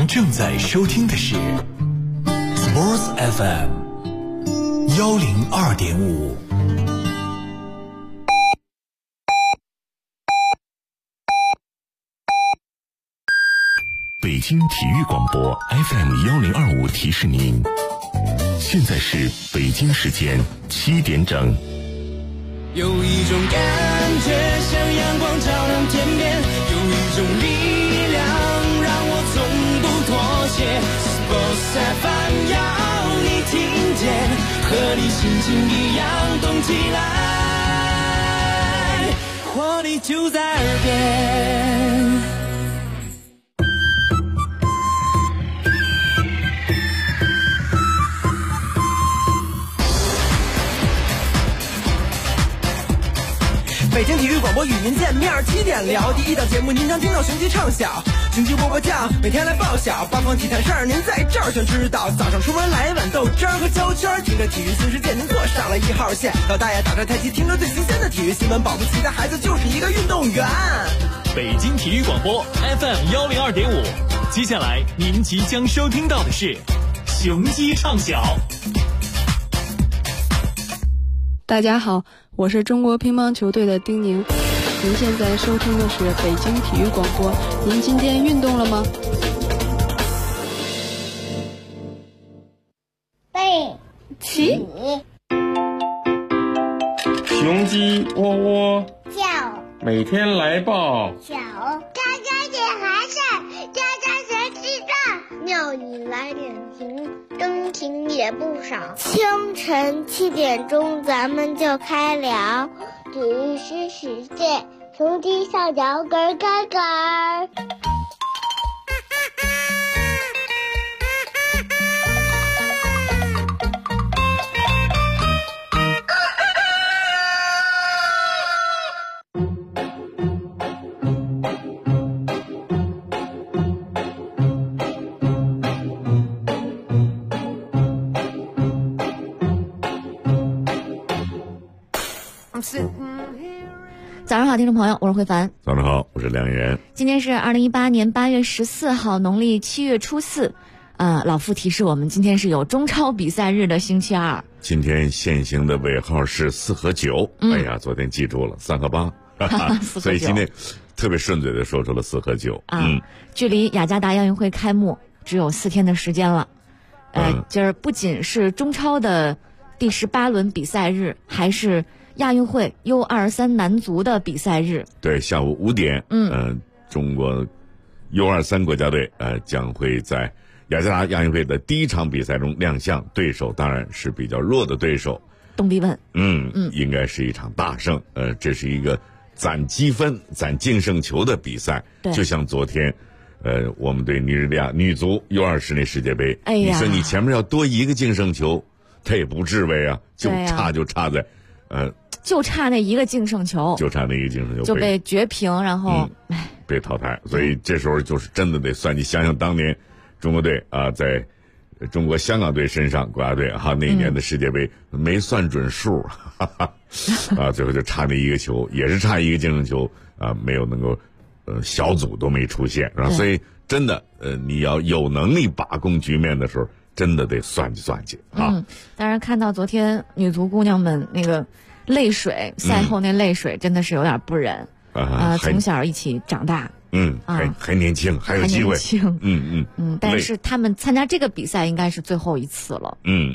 正在收听的是 Sports FM 102.5。北京体育广播 FM 1025提示您，现在是北京时间7点整。 有一种感觉像阳光照亮天边，有一种力量让我从不妥协。Sports FM 要你听见，和你心情一样动起来，活力就在耳边。 北京体育广播与您见面，7点聊第一档节目，您将听到雄鸡唱晓，雄鸡波叫，每天来报晓，八方体坛事儿您在这儿全知道。早上出门来碗豆汁儿和焦圈，听着体育新世界，您坐上了1号线。老大爷打着太极，听着最新鲜的体育新闻，保不齐的孩子就是一个运动员。 北京体育广播 FM 102.5，接下来您即将收听到的是雄鸡唱晓。 大家好，我是中国乒乓球队的丁宁。您现在收听的是北京体育广播。您今天运动了吗？ 背起， 雄鸡窝窝叫， 每天来报小，家家点寒事，家家学记账，庙里来点情，真情也不少。清晨7点钟，咱们就开聊体育新世界，雄鸡上脚咯咯咯。 早上好，听众朋友，我是慧凡。 早上好，我是梁岩。 今天是2018年8月14号，农历7月初4。老傅提示我们，今天是有中超比赛日的星期二。 今天限行的尾号是4和9。哎呀，昨天记住了3和8，所以今天特别顺嘴的说出了4和9。 距离雅加达亚运会开幕只有4天的时间了。今儿不仅是中超的第18轮比赛日，还是亚运会 U23 男足的比赛日。 对，下午5点，中国 U23 国家队将会在雅加达亚运会的第一场比赛中亮相，对手当然是比较弱的对手东帝汶。 应该是一场大胜。这是一个攒积分、攒净胜球的比赛，就像昨天我们对尼日利亚女足 U20 那世界杯，你说你前面要多一个净胜球，他也不至于啊，就差在就差那一个净胜球， 就被绝平，然后被淘汰。所以这时候就是真的得算，你想想当年中国队在中国香港队身上，国家队那一年的世界杯没算准数，最后就差那一个球，也是差一个净胜球没有能够小组都没出现，是吧？所以真的你要有能力把控局面的时候，真的得算计算计啊。 当然看到昨天女足姑娘们那个泪水，赛后那泪水真的是有点不忍。从小一起长大， 还年轻，还有机会。 但是他们参加这个比赛应该是最后一次了。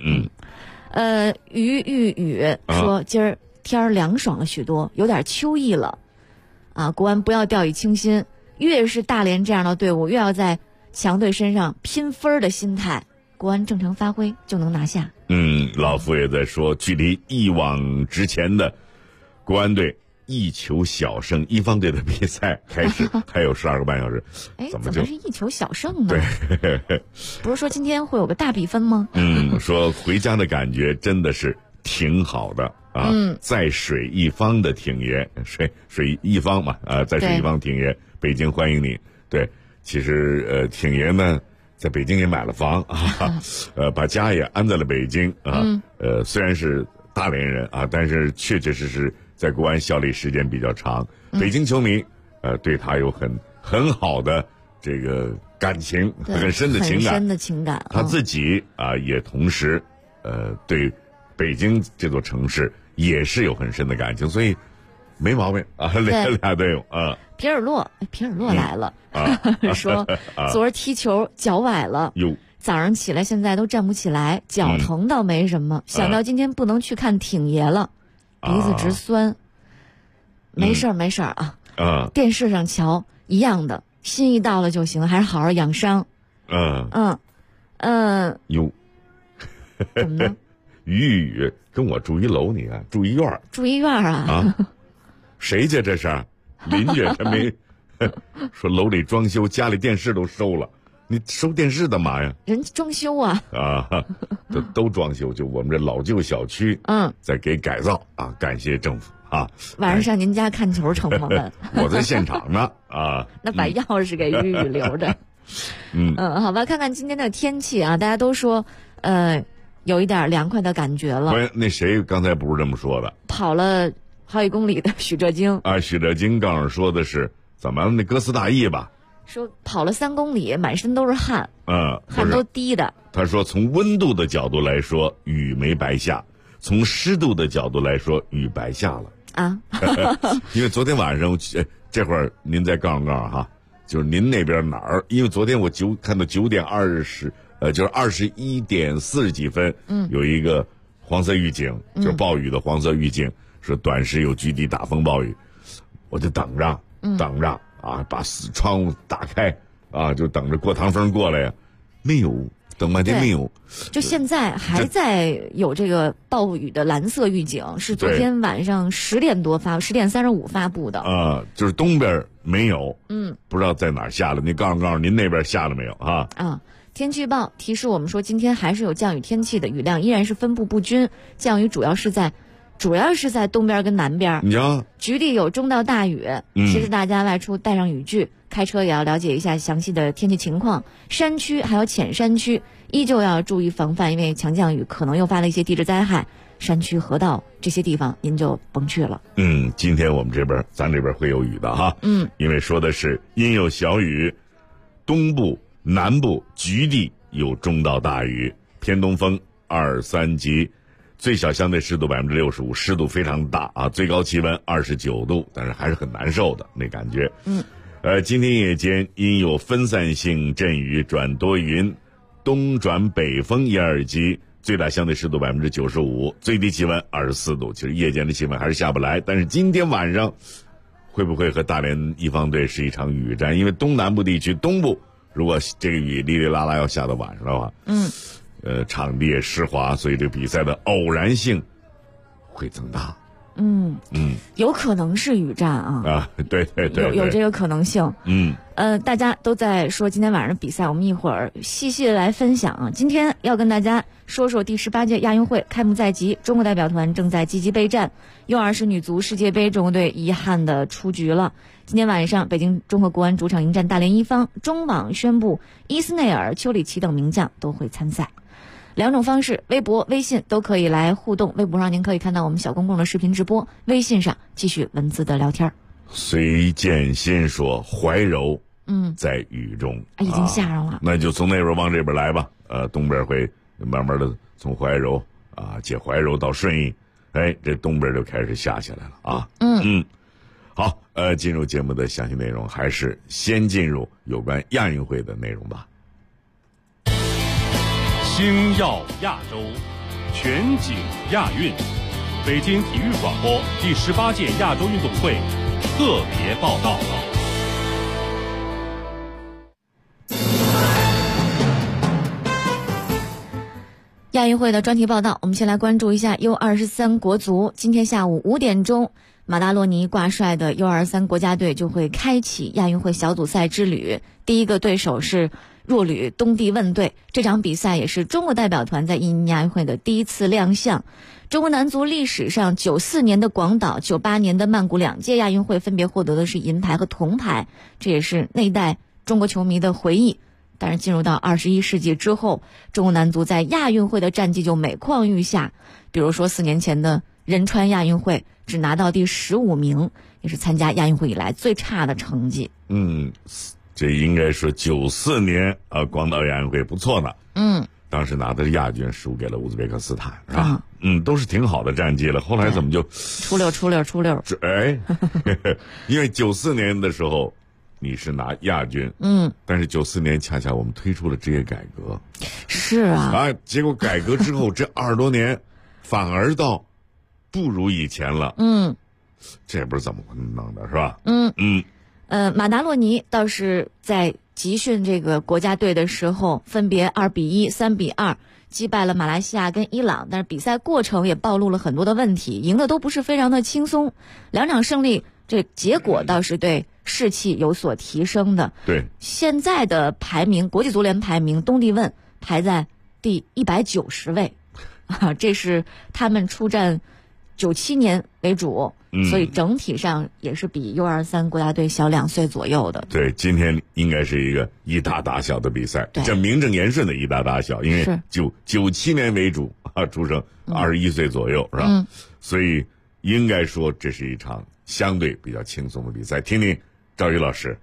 于玉宇说，今儿天儿凉爽了许多，有点秋意了。国安不要掉以轻心，越是大连这样的队伍，越要在强队身上拼分的心态，国安正常发挥就能拿下。 老傅也在说，距离一往直前的国安队一球小胜一方队的比赛开始还有12个半小时。怎么是一球小胜呢？ 对， 不是说今天会有个大比分吗？ 说回家的感觉真的是挺好的在水一方的挺爷，水一方嘛，在水一方挺爷，北京欢迎你。对，其实挺爷呢在北京也买了房把家也安在了北京虽然是大连人但是确确实实在国安效力时间比较长，北京球迷对他有很好的这个感情，很深的情感， 很深的情感。 他自己也同时，对北京这座城市也是有很深的感情，所以没毛病啊，俩队友啊。 皮尔洛来了，说昨儿踢球脚崴了，早上起来现在都站不起来，脚疼倒没什么，想到今天不能去看挺爷了，鼻子直酸。没事儿啊，电视上瞧一样的，心意到了就行，还是好好养伤。 哟， 怎么呢？ 雨跟我住一楼，你看住一院啊？谁家这是？邻居还没说楼里装修，家里电视都收了，你收电视干嘛呀？ 人装修啊！ 都装修，就我们这老旧小区，在给改造啊，感谢政府啊！ 晚上上您家看球成吗？ 我在现场呢啊！ 那把钥匙给玉留着。好吧，看看今天的天气啊，大家都说有一点凉快的感觉了。 那谁刚才不是这么说的？ 跑了好几公里的许哲京啊，许哲京刚刚说的是怎么那歌词大意吧？ 说跑了3公里，满身都是汗，汗都滴的。 他说从温度的角度来说，雨没白下；从湿度的角度来说，雨白下了啊。 因为昨天晚上这会儿您再告诉哈，就是您那边哪儿？因为昨天我看到9点20，就是21点40几分，有一个黄色预警，就是暴雨的黄色预警，说短时有局地大风暴雨，我就等着啊，把窗户打开啊，就等着过堂风过来呀，没有，等半天没有， 就现在还在有这个暴雨的蓝色预警，是昨天晚上10点35发布的啊，就是东边没有，不知道在哪儿下了，你告诉您那边下了没有啊？ 天气预报提示我们说，今天还是有降雨天气的，雨量依然是分布不均，降雨主要是在东边跟南边，局地有中到大雨。其实大家外出带上雨具，开车也要了解一下详细的天气情况。山区还有浅山区依旧要注意防范，因为强降雨可能诱发了一些地质灾害，山区河道这些地方您就甭去了。 今天我们咱这边会有雨的哈。因为说的是阴有小雨，东部南部局地有中到大雨，偏东风2、3级，最小相对湿度65%，湿度非常大啊，最高气温29度，但是还是很难受的那感觉。今天夜间因有分散性阵雨转多云，东转北风1、2级，最大相对湿度95%，最低气温24度。其实夜间的气温还是下不来，但是今天晚上会不会和大连一方队是一场雨战？因为东南部地区东部如果这个雨哩哩啦啦要下到晚上的话，场地也湿滑，所以这比赛的偶然性会增大。 有可能是雨战啊。 对， 有这个可能性。大家都在说今天晚上的比赛，我们一会儿细细的来分享啊。今天要跟大家说说第18届亚运会开幕在即，中国代表团正在积极备战。U20女足世界杯，中国队遗憾的出局了。今天晚上，北京中赫国安主场迎战大连一方，中网宣布伊斯内尔、邱里奇等名将都会参赛。2种方式，微博、微信都可以来互动。微博上您可以看到我们小公共的视频直播，微信上继续文字的聊天。 随见先说怀柔，在雨中， 已经下上了， 那就从那边往这边来吧。东边会慢慢的从怀柔解怀柔到顺义，这东边就开始下起来了啊。好，进入节目的详细内容，还是先进入有关亚运会的内容吧。 星耀亚洲，全景亚运，北京体育广播第18届亚洲运动会特别报道。 亚运会的专题报道，我们先来关注一下 U23 国足。今天下午5点钟，马达罗尼挂帅的 U23 国家队就会开启亚运会小组赛之旅，第一个对手是弱旅东帝汶队。这场比赛也是中国代表团在印尼亚运会的第一次亮相。中国男足历史上94年的广岛、98年的曼谷2届亚运会分别获得的是银牌和铜牌，这也是那一代中国球迷的回忆。但是进入到21世纪之后，中国男足在亚运会的战绩就每况愈下。比如说4年前的仁川亚运会只拿到第15名，也是参加亚运会以来最差的成绩。 这应该说94年广岛亚运会不错呢。当时拿的是亚军，输给了乌兹别克斯坦，是吧？都是挺好的战绩了。后来怎么就出溜？ 因为94年的时候你是拿亚军，但是94年恰恰我们推出了职业改革， 是啊， 结果改革之后这20多年反而倒不如以前了，这也不是怎么弄的，是吧？ 马达洛尼倒是在集训这个国家队的时候，分别2-1、3-2击败了马来西亚跟伊朗，但是比赛过程也暴露了很多的问题，赢的都不是非常的轻松。2场胜利，这结果倒是对士气有所提升的。 对， 现在的排名，国际足联排名，东帝汶排在第190位，这是他们出战97年为主，所以整体上也是比 U23 国家队小2岁左右的。 对，今天应该是一个一大大小的比赛，这名正言顺的一大大小，因为97年为主出生21岁左右，是吧？所以应该说这是一场相对比较轻松的比赛。听听赵宇老师。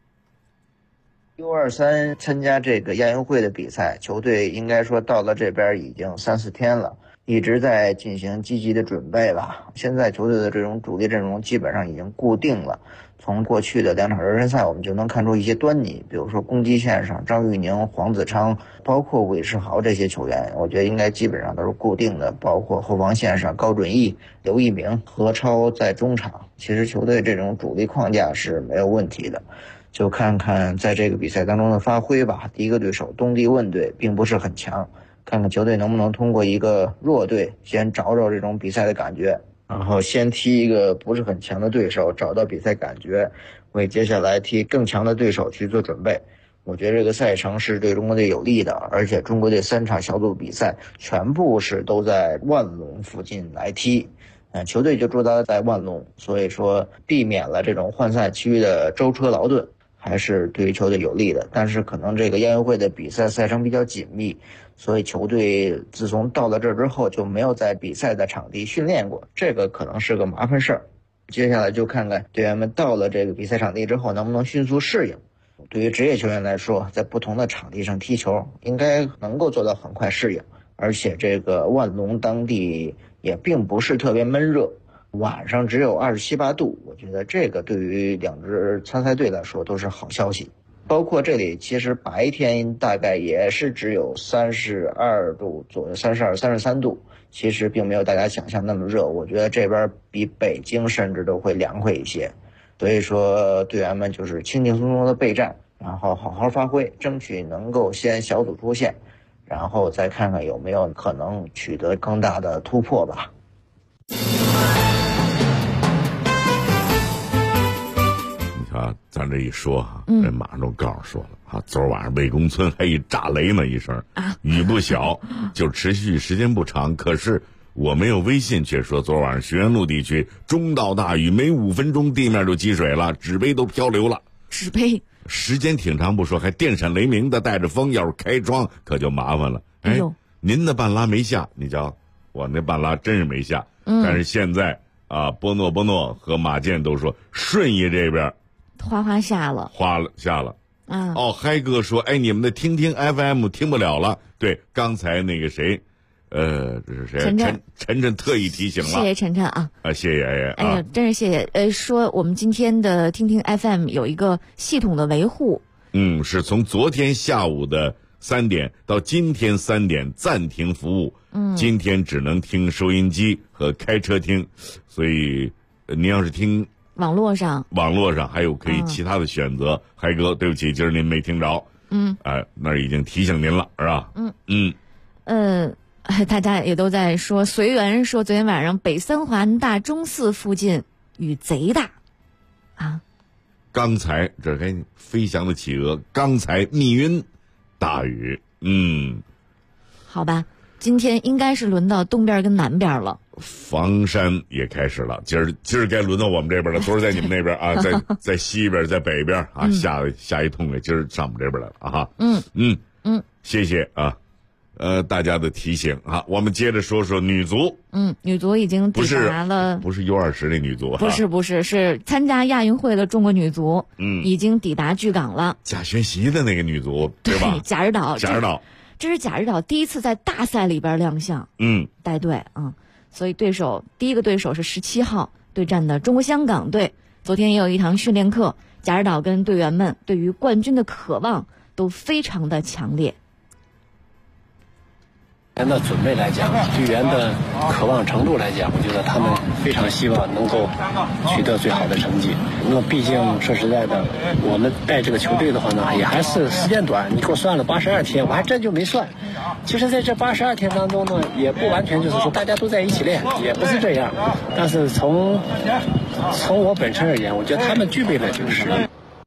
U23 参加这个亚运会的比赛，球队应该说到了这边已经3-4天了，一直在进行积极的准备吧。现在球队的这种主力阵容基本上已经固定了，从过去的2场热身赛我们就能看出一些端倪，比如说攻击线上张玉宁、黄子昌，包括韦世豪这些球员，我觉得应该基本上都是固定的，包括后防线上高准翼、刘一鸣、何超在中场，其实球队这种主力框架是没有问题的。就看看在这个比赛当中的发挥吧。第一个对手东帝汶队并不是很强，看看球队能不能通过一个弱队先找找这种比赛的感觉，然后先踢一个不是很强的对手，找到比赛感觉，为接下来踢更强的对手去做准备。我觉得这个赛程是对中国队有利的，而且中国队3场小组比赛全部是都在万隆附近来踢，球队就驻扎在万隆，所以说避免了这种换赛区的舟车劳顿，还是对于球队有利的。但是可能这个亚运会的比赛赛程比较紧密，所以球队自从到了这之后就没有在比赛的场地训练过，这个可能是个麻烦事儿。接下来就看看队员们到了这个比赛场地之后能不能迅速适应。对于职业球员来说，在不同的场地上踢球应该能够做到很快适应，而且这个万隆当地也并不是特别闷热，晚上只有27、8度，我觉得这个对于2支参赛队来说都是好消息。包括这里其实白天大概也是只有32度左右，32、33度，其实并没有大家想象那么热，我觉得这边比北京甚至都会凉快一些。所以说队员们就是轻轻松松的备战，然后好好发挥，争取能够先小组出线，然后再看看有没有可能取得更大的突破吧。 咱这一说人马上都告诉说了昨儿晚上魏公村还一炸雷呢一声雨不小，就持续时间不长，可是我没有微信却说昨儿晚上学院路地区中到大雨，没5分钟地面就积水了，纸杯都漂流了。 纸杯时间挺长不说，还电闪雷鸣的带着风，要是开窗可就麻烦了。您的半拉没下，你瞧我那半拉真是没下，但是现在波诺和马健都说顺义这边哗下了， 下了嗨哥说你们的听 FM 听不了了。对，刚才那个谁这是谁？晨特意提醒了， 谢谢晨啊谢谢爷爷。 哎呀，真是谢谢。说我们今天的听 FM 有一个系统的维护， 是从昨天下午的3点到今天3点暂停服务，今天只能听收音机和开车听，所以您要是听网络上还有可以其他的选择。嗨哥，对不起，今儿您没听着，那儿已经提醒您了，是吧？ 大家也都在说，随缘说昨天晚上北三环大钟寺附近雨贼大刚才这该飞翔的企鹅，刚才密云大雨。 好吧，今天应该是轮到东边跟南边了。 房山也开始了，今儿该轮到我们这边了。昨儿在你们那边在西边，在北边下一通来，今儿上我们这边来了谢谢大家的提醒啊。我们接着说说女足。 女足已经抵达了， 不是 U20那女足， 不是，是参加亚运会的中国女足，已经抵达巨港了。 贾轩席的那个女足，对吧？ 贾日岛，这是贾日岛第一次在大赛里边亮相，带队啊。所以第一个对手是17号对战的中国香港队。昨天也有一堂训练课，贾日岛跟队员们对于冠军的渴望都非常的强烈。 的准备来讲，队员的渴望程度来讲，我觉得他们非常希望能够取得最好的成绩。那么毕竟说实在的，我们带这个球队的话呢，也还是时间短，你给我算了82天，我还真就没算。其实在这82天当中呢，也不完全就是说大家都在一起练，也不是这样。但是从我本身而言，我觉得他们具备了这个实力。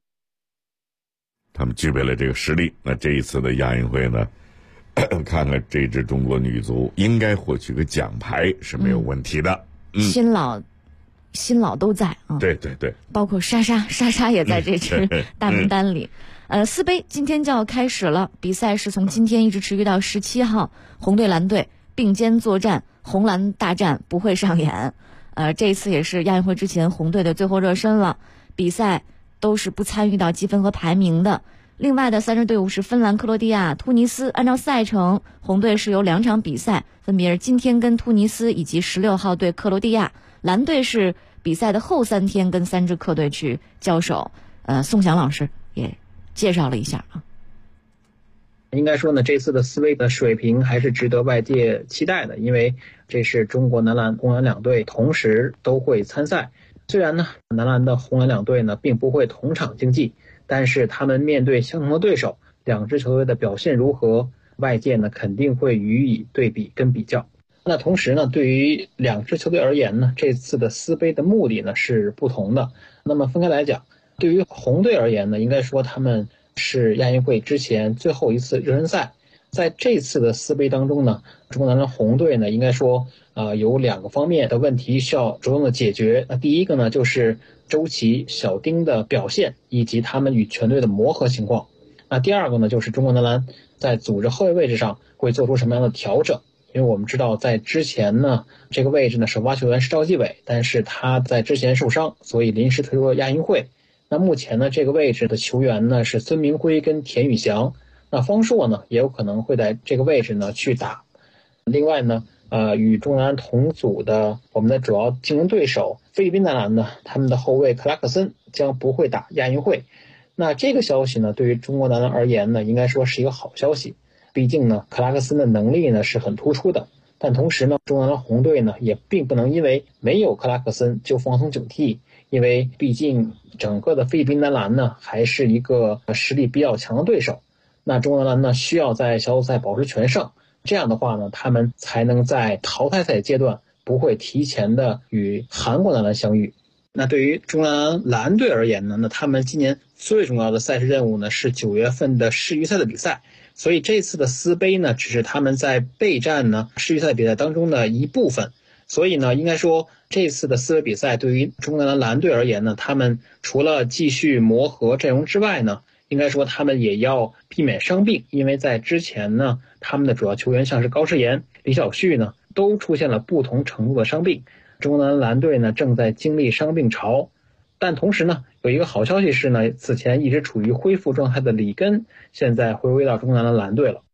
他们具备了这个实力。那这一次的亚运会呢，看看这支中国女足应该获取个奖牌是没有问题的。 新老都在啊。 对， 包括莎莎也在这支大名单里。四杯今天就要开始了，比赛是从今天一直持续到17号，红队蓝队并肩作战，红蓝大战不会上演。这一次也是亚运会之前红队的最后热身了，比赛都是不参与到积分和排名的。另外的3支队伍是芬兰、克罗地亚、突尼斯。按照赛程，红队是有2场比赛，分别是今天跟突尼斯以及16号对克罗地亚。蓝队是比赛的后3天跟3支客队去交手。宋翔老师也介绍了一下啊。 应该说呢，这次的4杯的水平还是值得外界期待的，因为这是中国男篮、红蓝两队同时都会参赛。虽然呢，男篮的红蓝两队呢并不会同场竞技，但是他们面对相同的对手，2支球队的表现如何，外界呢肯定会予以对比跟比较。那同时呢，对于2支球队而言呢，这次的4杯的目的呢是不同的。那么分开来讲，对于红队而言呢，应该说他们是亚运会之前最后一次热身赛。在这次的4杯当中呢，中国男篮红队呢应该说有2个方面的问题需要着重的解决。那第一个呢就是周琦、小丁的表现以及他们与全队的磨合情况。那第二个呢就是中国男篮在组织后卫位置上会做出什么样的调整。因为我们知道在之前呢，这个位置呢首发球员是赵继伟，但是他在之前受伤，所以临时退出了亚运会。那目前呢这个位置的球员呢是孙铭徽跟田宇翔，那方硕呢也有可能会在这个位置呢去打。另外呢与中国男篮同组的我们的主要竞争对手菲律宾男篮呢，他们的后卫克拉克森将不会打亚运会。那这个消息呢对于中国男篮而言呢应该说是一个好消息，毕竟呢克拉克森的能力呢是很突出的。但同时呢中国男篮红队呢也并不能因为没有克拉克森就放松警惕，因为毕竟整个的菲律宾男篮呢还是一个实力比较强的对手。那中国男篮呢需要在小组赛保持全胜，这样的话呢他们才能在淘汰赛阶段不会提前的与韩国男篮相遇。那对于中国男篮蓝队而言呢，那他们今年最重要的赛事任务呢是9月份的世预赛的比赛。所以这次的4杯呢只是他们在备战呢世预赛比赛当中的一部分。所以呢应该说这次的4杯比赛对于中国男篮蓝队而言呢，他们除了继续磨合阵容之外呢，应该说他们也要避免伤病。因为在之前呢他们的主要球员像是高诗岩、李晓旭呢都出现了不同程度的伤病。中国男篮蓝队呢正在经历伤病潮。但同时呢有一个好消息是呢，此前一直处于恢复状态的里根现在回归到中国男篮蓝队了。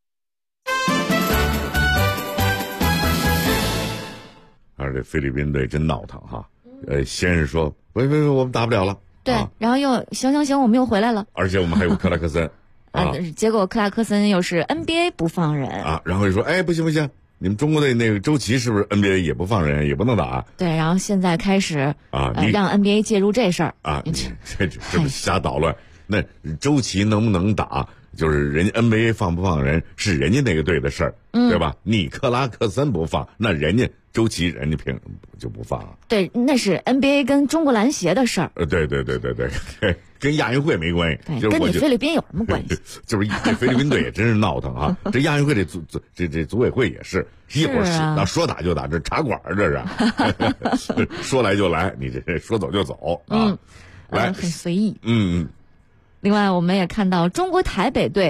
这菲律宾队真闹腾哈！先是说喂，我们打不了了， 对，然后又行，我们又回来了， 而且我们还有克拉克森结果克拉克森又是 NBA 不放人然后就说不行，你们中国队那个周琦是不是 NBA 也不放人，也不能打？ 对，然后现在开始让 NBA 介入这事儿这不瞎捣乱。那周琦能不能打，就是人家 NBA 放不放人是人家那个队的事儿，对吧？你克拉克森不放，那人家周琦人家凭什么就不放啊？ 对，那是 NBA 跟中国篮协的事儿。 对，跟亚运会没关系， 跟你菲律宾有什么关系？ 就是这菲律宾队也真是闹腾啊！这亚运会这组委会也是一会儿说打就打，这茶馆这是说来就来，你这说走就走来很随意。 另外我们也看到中国台北队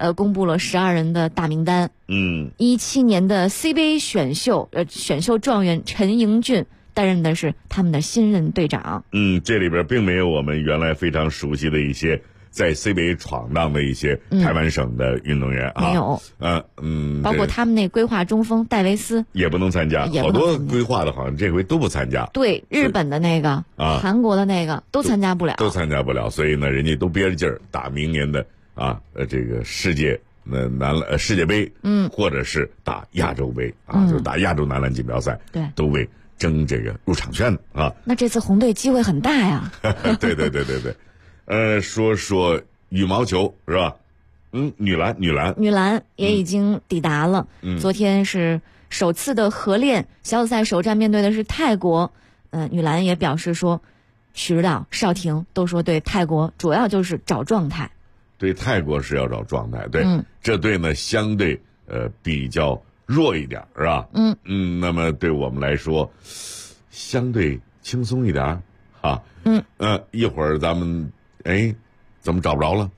公布了12人的大名单。17年的 CBA 选秀状元陈盈俊担任的是他们的新任队长。 这里边并没有我们原来非常熟悉的一些在 CBA 闯荡的一些台湾省的运动员没有。包括他们那规划中锋戴维斯也不能参加，好多规划的好像这回都不参加。 对，日本的那个韩国的那个都参加不了， 所以呢，人家都憋着劲儿打明年的这个世界杯，或者是打亚洲杯就是打亚洲男篮锦标赛， 对， 都为争这个入场券啊。 那这次红队机会很大呀。 对。说羽毛球是吧？女篮也已经抵达了。昨天是首次的合练，小组赛首战面对的是泰国。女篮也表示说，许指导、邵婷都说对泰国主要就是找状态。 对泰国是要找状态，对，这队呢相对比较弱一点，是吧？那么对我们来说相对轻松一点啊。一会儿咱们怎么找不着了？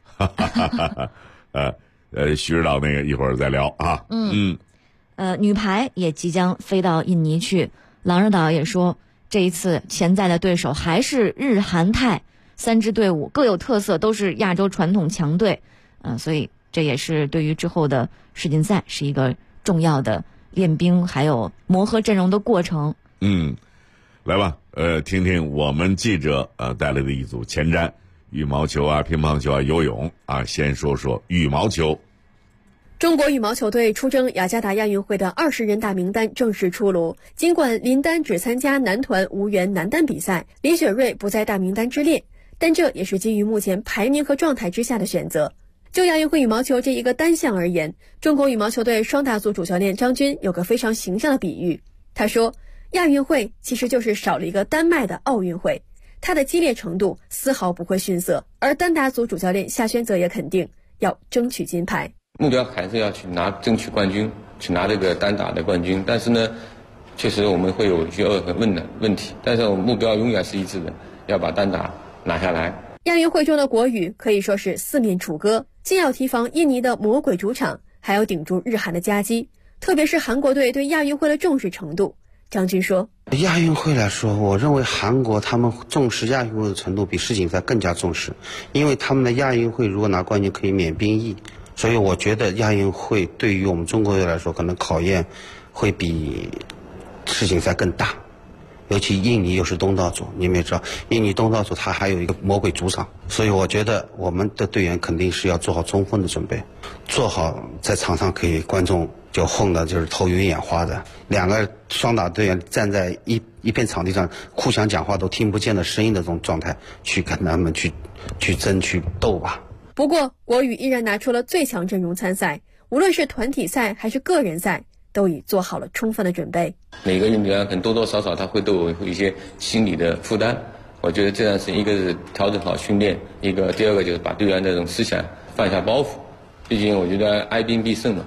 徐指导那个一会儿再聊啊。 女排也即将飞到印尼去，郎指导也说，这一次潜在的对手还是日韩泰3支队伍，各有特色，都是亚洲传统强队。所以这也是对于之后的世锦赛是一个重要的练兵还有磨合阵容的过程。 来吧，听听我们记者带来的一组前瞻。羽毛球乒乓球游泳先说说羽毛球。 中国羽毛球队出征雅加达亚运会的20人大名单正式出炉。尽管林丹只参加男团无缘男单比赛，李雪芮不在大名单之列，但这也是基于目前排名和状态之下的选择。就亚运会羽毛球这一个单项而言，中国羽毛球队双打组主教练张军有个非常形象的比喻。他说，亚运会其实就是少了一个丹麦的奥运会，它的激烈程度丝毫不会逊色。而单打组主教练夏宣泽也肯定要争取金牌， 目标还是要去争取冠军，去拿这个单打的冠军。但是呢，确实我们会有一些问题，但是我们目标永远是一致的，要把单打拿下来。 亚运会中的国羽可以说是四面楚歌，既要提防印尼的魔鬼主场，还要顶住日韩的夹击，特别是韩国队对亚运会的重视程度。张军说， 亚运会来说，我认为韩国他们重视亚运会的程度比世锦赛更加重视，因为他们的亚运会如果拿冠军可以免兵役，所以我觉得亚运会对于我们中国队来说，可能考验会比世锦赛更大。尤其印尼又是东道主，你们也知道，印尼东道主他还有一个魔鬼主场，所以我觉得我们的队员肯定是要做好充分的准备，做好在场上可以观众就轰的就是头晕眼花的，两个双打队员站在一片场地上互相讲话都听不见的声音的这种状态，去跟他们去争去斗吧。 不过国羽依然拿出了最强阵容参赛，无论是团体赛还是个人赛，都已做好了充分的准备。 每个运动员可能多多少少他会都有一些心理的负担，我觉得这样是一个是调整好训练，第二个就是把队员这种思想放下包袱，毕竟我觉得哀兵必胜嘛。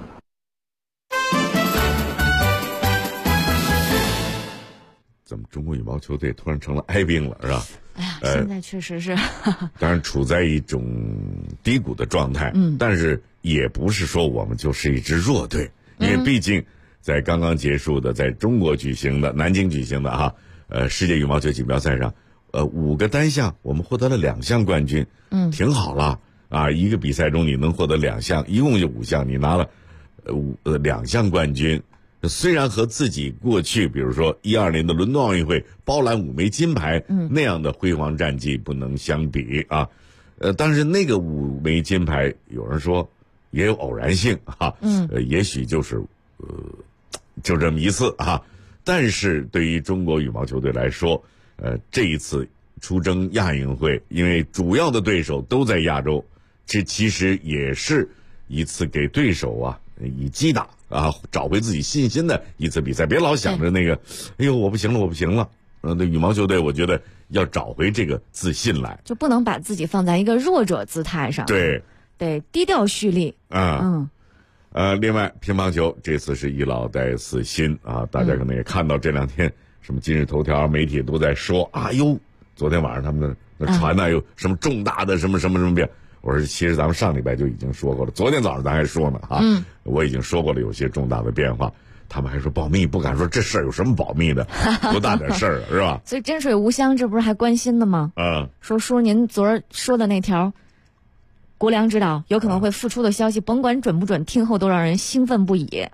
怎么中国羽毛球队突然成了哀兵了，是吧？ 哎呀，现在确实是当然处在一种低谷的状态，但是也不是说我们就是一支弱队，因为毕竟在刚刚结束的在中国南京举行的世界羽毛球锦标赛上，5个单项我们获得了2项冠军，挺好了啊！一个比赛中你能获得2项，一共就5项，你拿了2项冠军。虽然和自己过去比如说12年的伦敦奥运会包揽5枚金牌那样的辉煌战绩不能相比啊，但是那个5枚金牌有人说也有偶然性也许就是就这么一次但是对于中国羽毛球队来说这一次出征亚运会，因为主要的对手都在亚洲，这其实也是一次给对手以击打找回自己信心的一次比赛。别老想着那个哎呦我不行了那羽毛球队我觉得要找回这个自信来， 就不能把自己放在一个弱者姿态上， 对， 得低调蓄力。 另外乒乓球这次是一老带4新大家可能也看到这2天什么今日头条媒体都在说昨天晚上他们那传有什么重大的什么变， 我说其实咱们上礼拜就已经说过了，昨天早上咱还说呢啊，我已经说过了有些重大的变化，他们还说保密，不敢说这事儿有什么保密的，多大点事儿是吧？ 所以真水无香，这不是还关心的吗？说叔您昨儿说的那条国粮指导有可能会复出的消息，甭管准不准，听后都让人兴奋不已。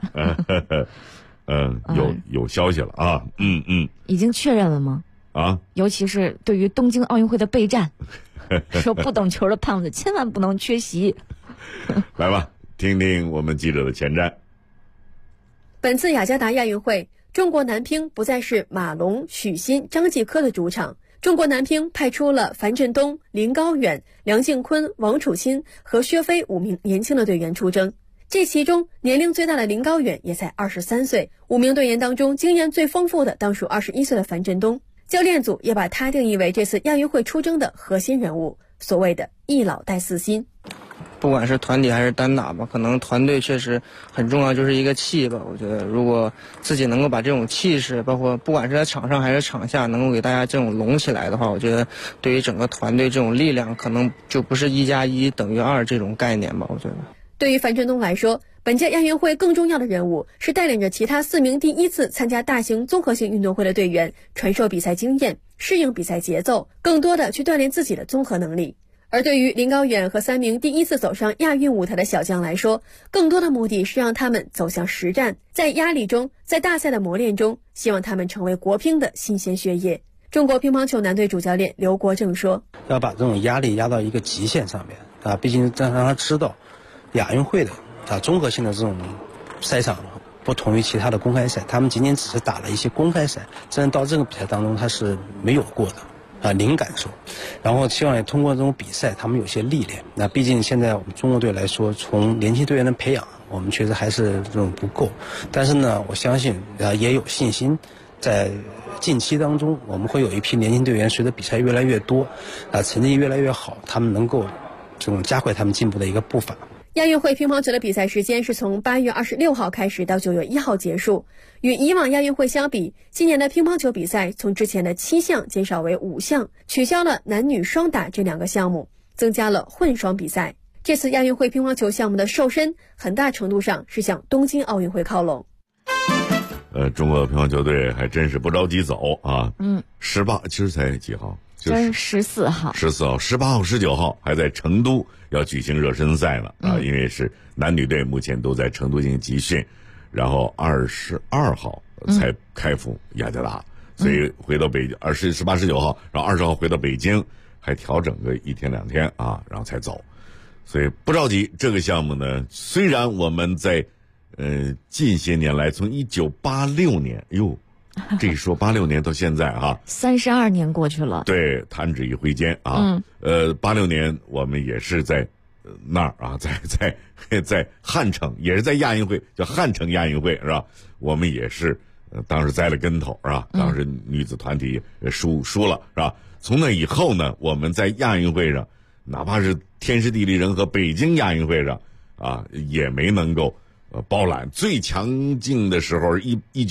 有消息了啊， 已经确认了吗？ 啊， 尤其是对于东京奥运会的备战，说不懂球的胖子千万不能缺席。 来吧，听听我们记者的前瞻。 本次雅加达亚运会，中国男乒不再是马龙、许昕、张继科的主场，中国男乒派出了樊振东、林高远、梁靖昆、王楚钦和薛飞5名年轻的队员出征。这其中年龄最大的林高远也才23岁，5名队员当中经验最丰富的当属21岁的樊振东。教练组也把他定义为这次亚运会出征的核心人物，所谓的一老带4新。 不管是团体还是单打吧，可能团队确实很重要，就是一个气吧。我觉得如果自己能够把这种气势，包括不管是在场上还是场下，能够给大家这种拢起来的话，我觉得对于整个团队这种力量，可能就不是1+1等于2这种概念吧。我觉得对于樊振东来说，本届亚运会更重要的任务是带领着其他4名第一次参加大型综合性运动会的队员，传授比赛经验，适应比赛节奏，更多的去锻炼自己的综合能力。而对于林高远和3名第一次走上亚运舞台的小将来说，更多的目的是让他们走向实战，在压力中，在大赛的磨练中，希望他们成为国乒的新鲜血液。中国乒乓球男队主教练刘国正说：“ 要把这种压力压到一个极限上面啊，毕竟让他知道，亚运会的综合性的这种赛场不同于其他的公开赛，他们仅仅只是打了一些公开赛，真正到这个比赛当中他是没有过的。零感受，然后希望也通过这种比赛，他们有些历练。那毕竟现在我们中国队来说，从年轻队员的培养，我们确实还是这种不够。但是呢，我相信也有信心，在近期当中，我们会有一批年轻队员，随着比赛越来越多，成绩越来越好，他们能够这种加快他们进步的一个步伐。 亚运会乒乓球的比赛时间是从8月26号开始到9月1号结束。与以往亚运会相比，今年的乒乓球比赛从之前的7项减少为5项，取消了男女双打这2个项目，增加了混双比赛。这次亚运会乒乓球项目的瘦身，很大程度上是向东京奥运会靠拢。 中国乒乓球队还真是不着急走啊。18其实才几号？ 这是14号 ，14号、18号、19号还在成都要举行热身赛呢啊，因为是男女队目前都在成都进行集训，然后22号才开赴雅加达，所以回到北京18、19号，然后20号回到北京，还调整个1天2天啊，然后才走，所以不着急。这个项目呢，虽然我们在近些年来，从1986年，这一说86年到现在啊 ，32年过去了。 对，弹指一挥间啊。86年我们也是在那儿啊，在汉城，也是在亚运会，叫汉城亚运会是吧？我们也是当时栽了跟头是吧？当时女子团体输了是吧？从那以后呢，我们在亚运会上，哪怕是天时地利人和，北京亚运会上啊，也没能够包揽。最强劲的时候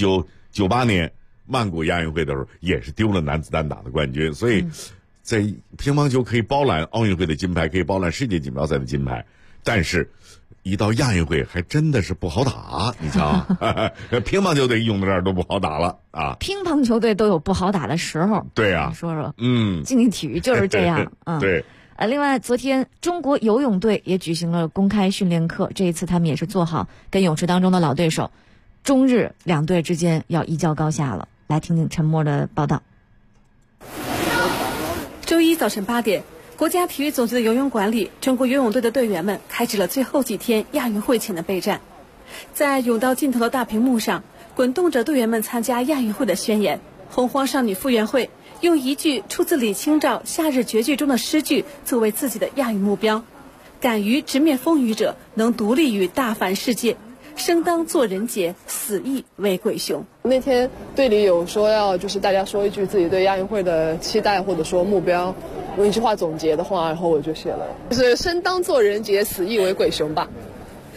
，1998年曼谷亚运会的时候，也是丢了男子单打的冠军。所以在乒乓球可以包揽奥运会的金牌，可以包揽世界锦标赛的金牌，但是一到亚运会还真的是不好打。你瞧乒乓球队用到这儿都不好打了啊！ 乒乓球队都有不好打的时候。 对啊， 你说说，竞技体育就是这样。 对。 另外，昨天中国游泳队也举行了公开训练课，这一次他们也是做好跟泳池当中的老对手中日2队之间要一较高下了。来听听陈默的报道。 周一早晨8点，国家体育总局的游泳馆里，中国游泳队的队员们开始了最后几天亚运会前的备战。在甬道尽头的大屏幕上，滚动着队员们参加亚运会的宣言。洪荒少女傅园慧用一句出自李清照《夏日绝句》中的诗句作为自己的亚运目标：敢于直面风雨者，能独立于大凡世界。生当作人杰，死亦为鬼雄。 那天队里有说要就是大家说一句自己对亚运会的期待或者说目标，用一句话总结的话，然后我就写了，就是生当作人杰，死亦为鬼雄吧。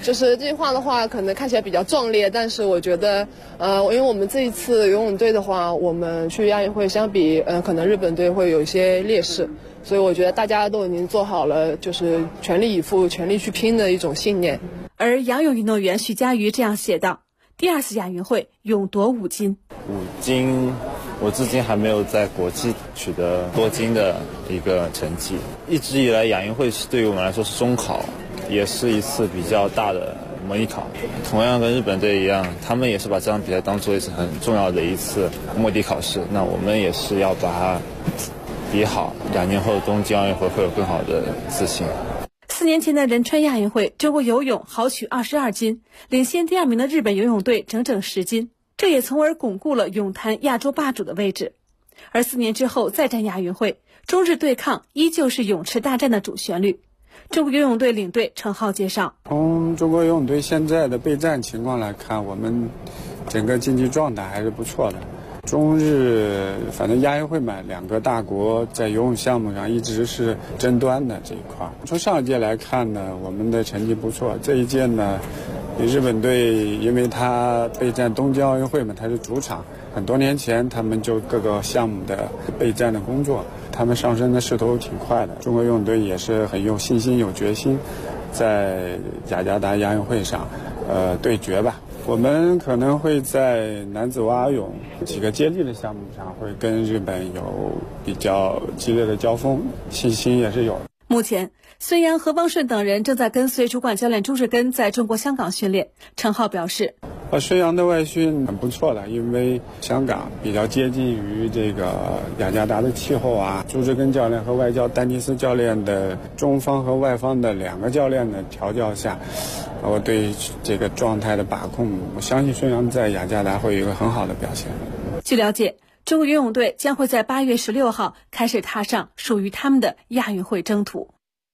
就是这句话的话，可能看起来比较壮烈，但是我觉得，因为我们这一次游泳队的话，我们去亚运会相比，可能日本队会有一些劣势，所以我觉得大家都已经做好了，就是全力以赴、全力去拼的一种信念。 而仰泳运动员许家瑜这样写道：第2次亚运会勇夺5金。 5金，我至今还没有在国际取得多金的一个成绩。一直以来，亚运会对于我们来说是中考，也是一次比较大的模拟考。同样跟日本队一样，他们也是把这场比赛当作是很重要的一次摸底考试。那我们也是要把它比好，2年后的东京奥运会会有更好的自信。 4年前的仁川亚运会，中国游泳豪取22金，领先第2名的日本游泳队整整10金，这也从而巩固了泳坛亚洲霸主的位置。而4年之后再战亚运会，中日对抗依旧是泳池大战的主旋律。中国游泳队领队程浩介绍， 从中国游泳队现在的备战情况来看，我们整个竞技状态还是不错的。中日反正亚运会嘛，2个大国在游泳项目上一直是争端的这一块。从上一届来看呢，我们的成绩不错。这一届呢，日本队因为他备战东京奥运会嘛，他是主场，很多年前他们就各个项目的备战的工作，他们上升的势头挺快的。中国游泳队也是很有信心、有决心，在雅加达亚运会上，对决吧。我们可能会在男子蛙泳几个接力的项目上会跟日本有比较激烈的交锋，信心也是有。 目前，孙杨和汪顺等人正在跟随主管教练朱志根在中国香港训练。程浩表示， 孙杨的外训很不错的，因为香港比较接近于这个雅加达的气候啊。朱志根教练和外教丹尼斯教练的中方和外方的2个教练的调教下，我对这个状态的把控，我相信孙杨在雅加达会有一个很好的表现。 据了解，中国游泳队将会在8月16号开始踏上属于他们的亚运会征途。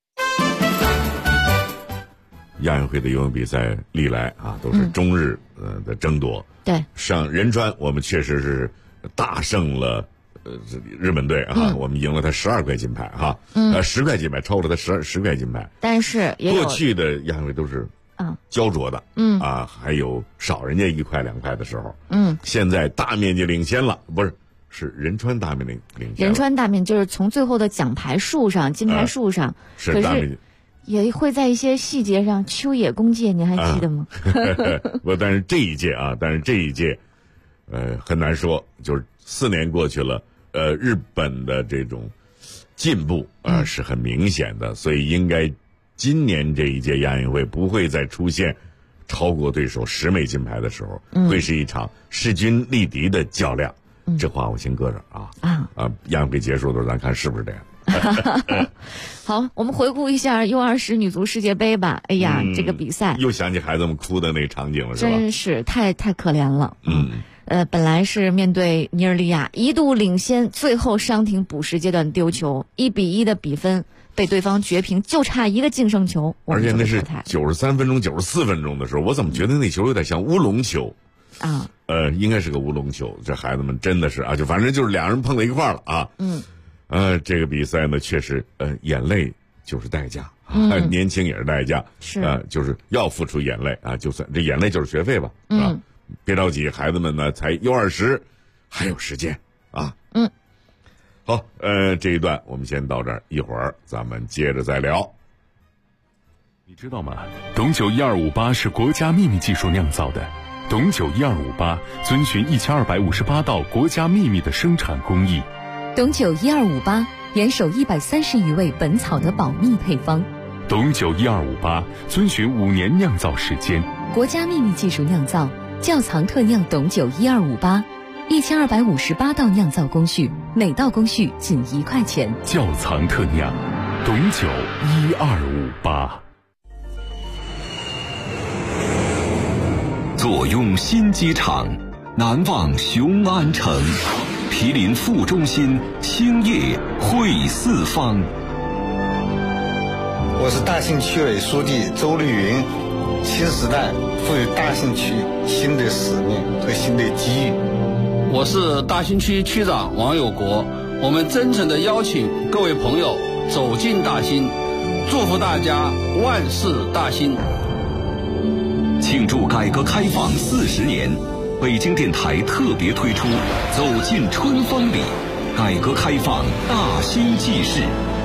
亚运会的游泳比赛历来都是中日的争夺。 对， 上仁川我们确实是大胜了日本队我们赢了他12块金牌10块金牌，超过了他10块金牌。 但是也有过去的亚运会都是焦灼的，还有少人家1块2块的时候，现在大面积领先了，是仁川大面积领先。 仁川大面就是从最后的奖牌数上、金牌数上， 是大面积。 也会在一些细节上秋野公介，您还记得吗？ 但是这一届很难说，就是4年过去了，日本的这种进步是很明显的，所以应该今年这一届亚运会不会再出现超过对手10枚金牌的时候，会是一场势均力敌的较量。这话我先搁这亚运会结束的时候咱看是不是这样。 好，我们回顾一下U20女足世界杯吧。哎呀，这个比赛又想起孩子们哭的那个场景了，是吧？ 真是太可怜了。本来是面对尼日利亚一度领先，最后伤停补时阶段丢球，1-1的比分被对方绝平，就差一个净胜球。 而且那是93分钟、94分钟的时候，我怎么觉得那球有点像乌龙球啊？ 应该是个乌龙球。这孩子们真的是就反正就是2人碰在一块了啊。这个比赛呢，确实眼泪就是代价，年轻也是代价，就是要付出眼泪就算这眼泪就是学费吧，别着急，孩子们呢才U20，还有时间啊。好，这一段我们先到这儿，一会儿咱们接着再聊。 你知道吗？董酒1258是国家秘密技术酿造的，董酒1258遵循1258道国家秘密的生产工艺。 董酒1258严守130余味本草的保密配方。 董酒1258遵循5年酿造时间， 国家秘密技术酿造，窖藏特酿董酒1258，1258道酿造工序，每道工序仅1块钱。 窖藏特酿，董酒1258。 坐拥新机场，南望雄安城。毗邻副中心，兴业汇四方。 我是大兴区委书记周绿云。新时代赋予大兴区新的使命和新的机遇。 我是大兴区区长王有国。我们真诚地邀请各位朋友走进大兴，祝福大家万事大兴。 庆祝改革开放40年，北京电台特别推出《走进春风里》，改革开放大兴纪事。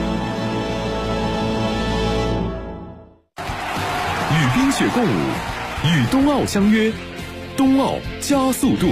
与冰雪共舞，与冬奥相约，冬奥加速度。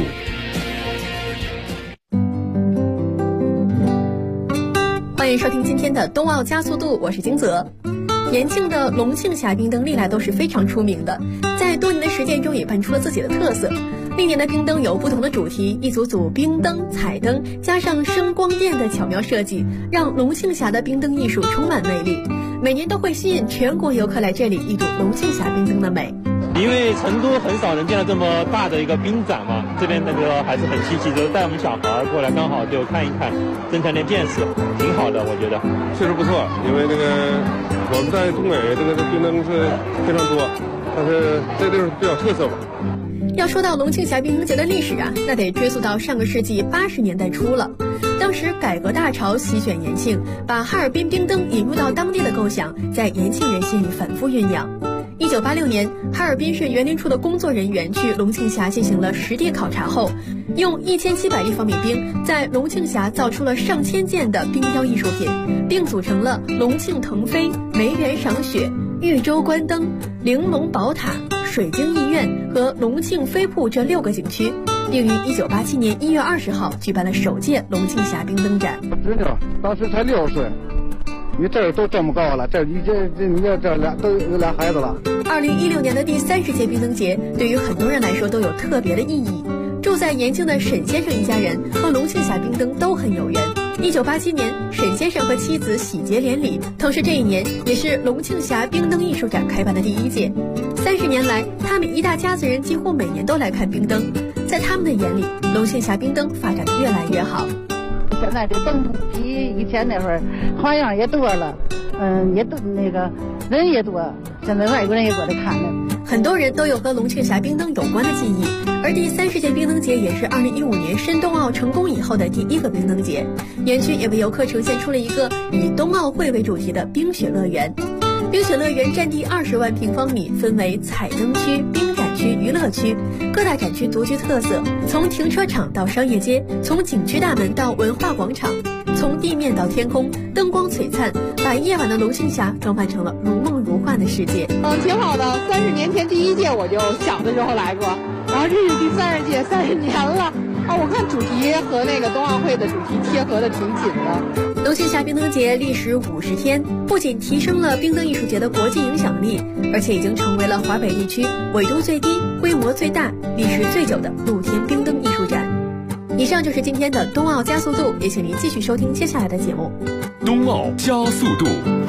欢迎收听今天的冬奥加速度，我是金泽。延庆的龙庆峡冰灯历来都是非常出名的，在多年的实践中也扮出了自己的特色。历年的冰灯有不同的主题，一组组冰灯、彩灯加上声光电的巧妙设计，让龙庆峡的冰灯艺术充满魅力。每年都会吸引全国游客来这里一睹龙庆峡冰灯的美。 因为成都很少能见到这么大的一个冰展嘛，这边那个还是很稀奇，就是带我们小孩过来刚好就看一看，增强点见识，挺好的，我觉得确实不错。因为这个我们在东北这个冰灯是非常多，但是这就是比较特色吧。 要说到龙庆峡冰灯节的历史啊，那得追溯到上个世纪80年代初了。当时改革大潮席卷延庆，把哈尔滨冰灯引入到当地的构想，在延庆人心里反复酝酿。1986年，哈尔滨市园林处的工作人员去龙庆峡进行了实地考察后，用1700立方米冰在龙庆峡造出了上千件的冰雕艺术品，并组成了龙庆腾飞、梅园赏雪、豫州观灯、玲珑宝塔、水晶艺苑和龙庆飞瀑这6个景区，并于1987年1月20号举办了首届龙庆峡冰灯展。 侄女当时才6岁。你这都这么高了，你这俩都有俩孩子了。 2016年的第30届冰灯节对于很多人来说都有特别的意义。住在延庆的沈先生一家人和龙庆峡冰灯都很有缘。1987年，沈先生和妻子喜结连理，同时这一年也是龙庆峡冰灯艺术展开办的第1届。30年来，他们一大家子人几乎每年都来看冰灯。在他们的眼里，龙庆峡冰灯发展得越来越好。 现在这灯比以前那会儿花样也多了，也多那个人也多，现在外国人也过来看了。 很多人都有和龙庆峡冰灯有关的记忆，而第30届冰灯节也是2015年申冬奥成功以后的第1个冰灯节。园区也为游客呈现出了一个以冬奥会为主题的冰雪乐园。冰雪乐园占地20万平方米，分为彩灯区、冰展区、娱乐区，各大展区独具特色，从停车场到商业街，从景区大门到文化广场，从地面到天空，灯光璀璨，把夜晚的龙庆峡装扮成了如梦如幻的世界。 挺好的。30年前第1届我就小的时候来过，然后这是第30届，30年了。我看主题和那个冬奥会的主题贴合的挺紧的。 龙庆峡冰灯节历时50天，不仅提升了冰灯艺术节的国际影响力，而且已经成为了华北地区纬度最低、规模最大、历时最久的露天冰灯艺术展。以上就是今天的冬奥加速度，也请您继续收听接下来的节目。 冬奥加速度。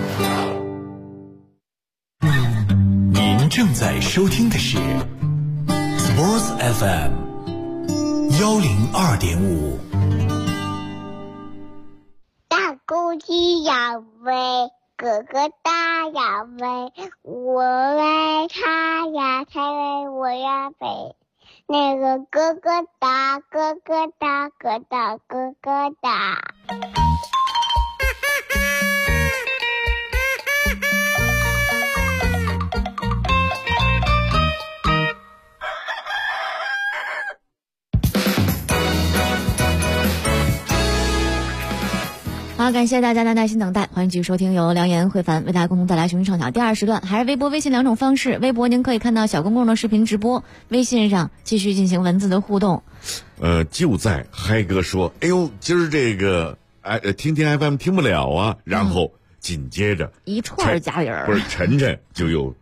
您正在收听的是 Sports FM 102.5。 大公鸡要飞，哥哥大要飞，我为他呀才为我呀飞。那个哥哥大，哥哥大，哥大，哥哥大。 好，感谢大家的耐心等待，欢迎继续收听由梁岩、慧凡为大家共同带来雄心畅想第2时段，还是微博、微信2种方式。微博您可以看到小公公的视频直播，微信上继续进行文字的互动。 就在嗨哥说，哎呦，今儿这个听 FM 听不了啊，然后紧接着一串家人， 不是晨晨就又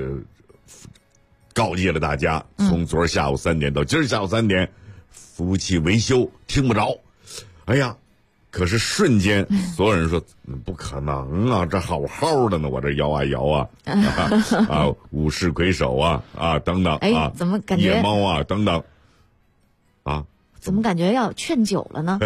告诫了大家，从昨儿下午3点到今儿下午3点，服务器维修听不着。哎呀！可是瞬间，所有人说不可能啊，这好好的呢，我这摇啊摇啊武士魁首啊等等啊， 怎么感觉夜猫啊等等啊， 怎么感觉要劝酒了呢？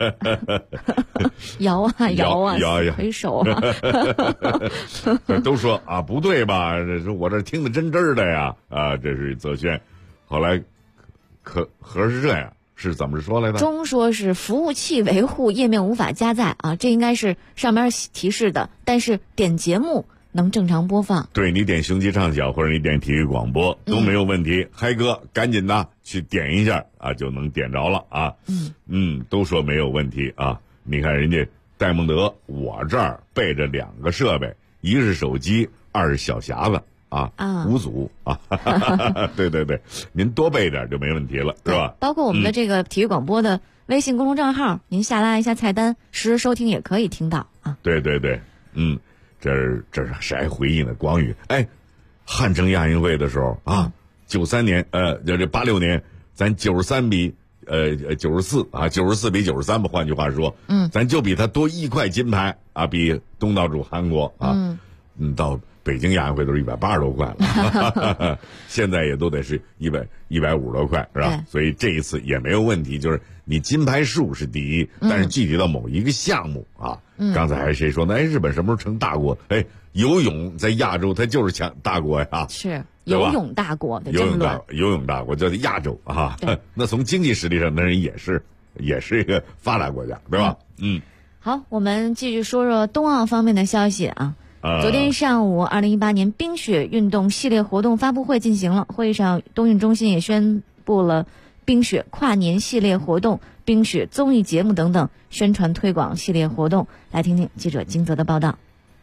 摇啊摇啊，魁首啊， 都说啊不对吧？我这听得真的呀这是泽轩，后来可是这样。是怎么说来的？ 中说是服务器维护页面无法加载啊，这应该是上面提示的，但是点节目能正常播放。 对，你点雄鸡唱晓或者你点体育广播都没有问题。嗨哥，赶紧的去点一下啊，就能点着了啊。都说没有问题啊。你看人家戴蒙德，我这儿备着2个设备，一个是手机，2是小匣子啊，5组啊。对对对，您多备点就没问题了，是吧？ 包括我们的这个体育广播的微信公众账号，您下拉一下菜单，实时收听也可以听到啊。 对对对，这是谁还回忆呢？广宇，汉城亚运会的时候啊，93年，这86年，咱93比94啊，94比93吧。换句话说，咱就比他多1块金牌啊，比东道主韩国啊，到北京亚运会都是180多块了，现在也都得是150多块，是吧？所以这一次也没有问题，就是你金牌数是第一，但是具体到某一个项目啊，刚才还是谁说呢？日本什么时候成大国？游泳在亚洲它就是强大国呀， 是游泳大国的争论， 游泳大国叫做亚洲啊。那从经济实力上，那人也是一个发达国家，对吧？ 好，我们继续说说冬奥方面的消息啊。昨天上午，2018年冰雪运动系列活动发布会进行了，会上冬运中心也宣布了冰雪跨年系列活动、冰雪综艺节目等等宣传推广系列活动。来听听记者金泽的报道。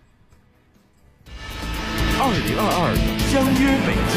2022相约北京。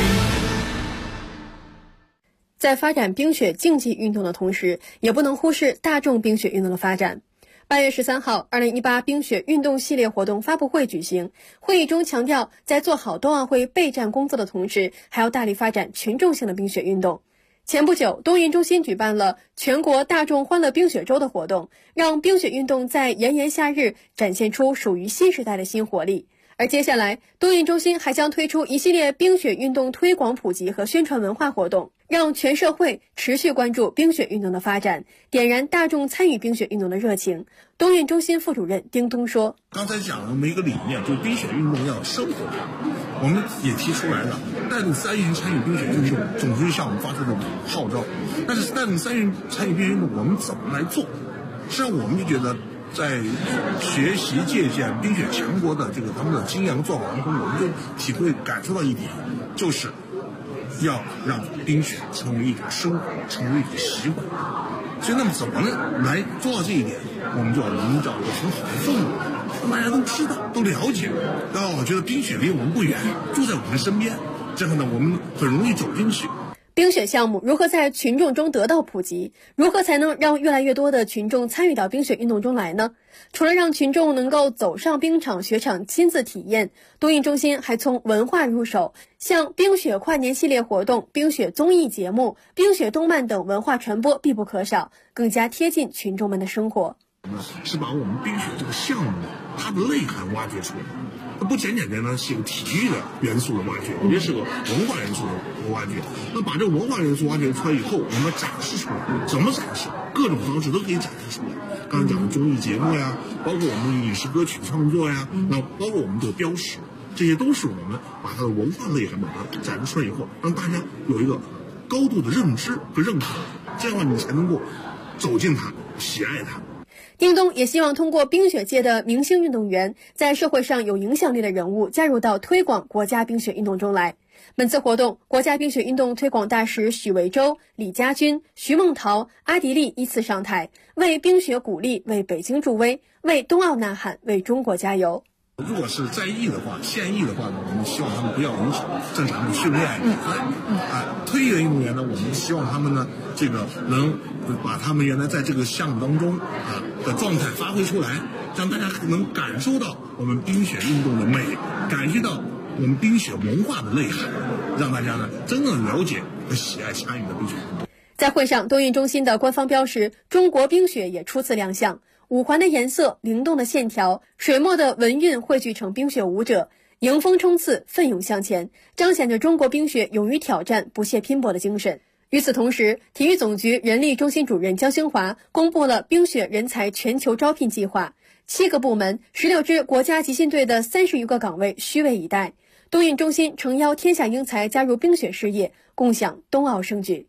在发展冰雪竞技运动的同时，也不能忽视大众冰雪运动的发展。8月13号，2018冰雪运动系列活动发布会举行。会议中强调，在做好冬奥会备战工作的同时，还要大力发展群众性的冰雪运动。前不久，冬运中心举办了全国大众欢乐冰雪周的活动，让冰雪运动在炎炎夏日展现出属于新时代的新活力。而接下来，冬运中心还将推出一系列冰雪运动推广普及和宣传文化活动，让全社会持续关注冰雪运动的发展，点燃大众参与冰雪运动的热情。冬运中心副主任丁东说：“ 刚才讲了我们一个理念，就是冰雪运动要生活化。我们也提出来了，带动3亿人参与冰雪运动，总局向我们发出的号召。但是带动3亿人参与冰雪运动，我们怎么来做？实际上，我们就觉得。”在学习借鉴冰雪强国的他们的经验和做法当中，我们就体会感受到一点，就是要让冰雪成为一种生活，成为一种习惯。所以，那么怎么来做到这一点？我们就要营造一个很好的氛围，让大家都知道、都了解。我觉得冰雪离我们不远，就在我们身边，这样呢，我们很容易走进去。 冰雪项目如何在群众中得到普及？如何才能让越来越多的群众参与到冰雪运动中来呢？除了让群众能够走上冰场、雪场亲自体验，冬运中心还从文化入手，像冰雪跨年系列活动、冰雪综艺节目、冰雪动漫等文化传播必不可少，更加贴近群众们的生活。 是把我们冰雪这个项目它的内涵挖掘出来。它不简简单单是一个体育的元素的挖掘，我觉得是个文化元素的挖掘。那把这个文化元素挖掘出来以后，我们展示出来，怎么展示？各种方式都可以展示出来。刚才讲的综艺节目呀，包括我们影视歌曲创作呀，那包括我们的标识，这些都是我们把它的文化内涵把它展示出来以后，让大家有一个高度的认知和认可，这样的话你才能够走进它，喜爱它。 丁东也希望通过冰雪界的明星运动员，在社会上有影响力的人物加入到推广国家冰雪运动中来。本次活动，国家冰雪运动推广大使许维洲、李家军、徐梦桃、阿迪丽依次上台，为冰雪鼓励，为北京助威，为冬奥呐喊，为中国加油。 如果是在役的话，现役的话呢，我们希望他们不要影响正常的训练比赛。退役的运动员呢，我们希望他们呢，能把他们原来在这个项目当中的状态发挥出来，让大家能感受到我们冰雪运动的美，感觉到我们冰雪文化的内涵，让大家呢真正了解和喜爱参与的冰雪运动。 在会上，冬运中心的官方标识“中国冰雪”也初次亮相。五环的颜色、灵动的线条、水墨的纹韵汇聚成冰雪舞者，迎风冲刺，奋勇向前，彰显着中国冰雪勇于挑战、不懈拼搏的精神。与此同时，体育总局人力中心主任姜兴华公布了冰雪人才全球招聘计划，7个部门、16支国家集训队的30余个岗位虚位以待。冬运中心诚邀天下英才加入冰雪事业，共享冬奥盛举。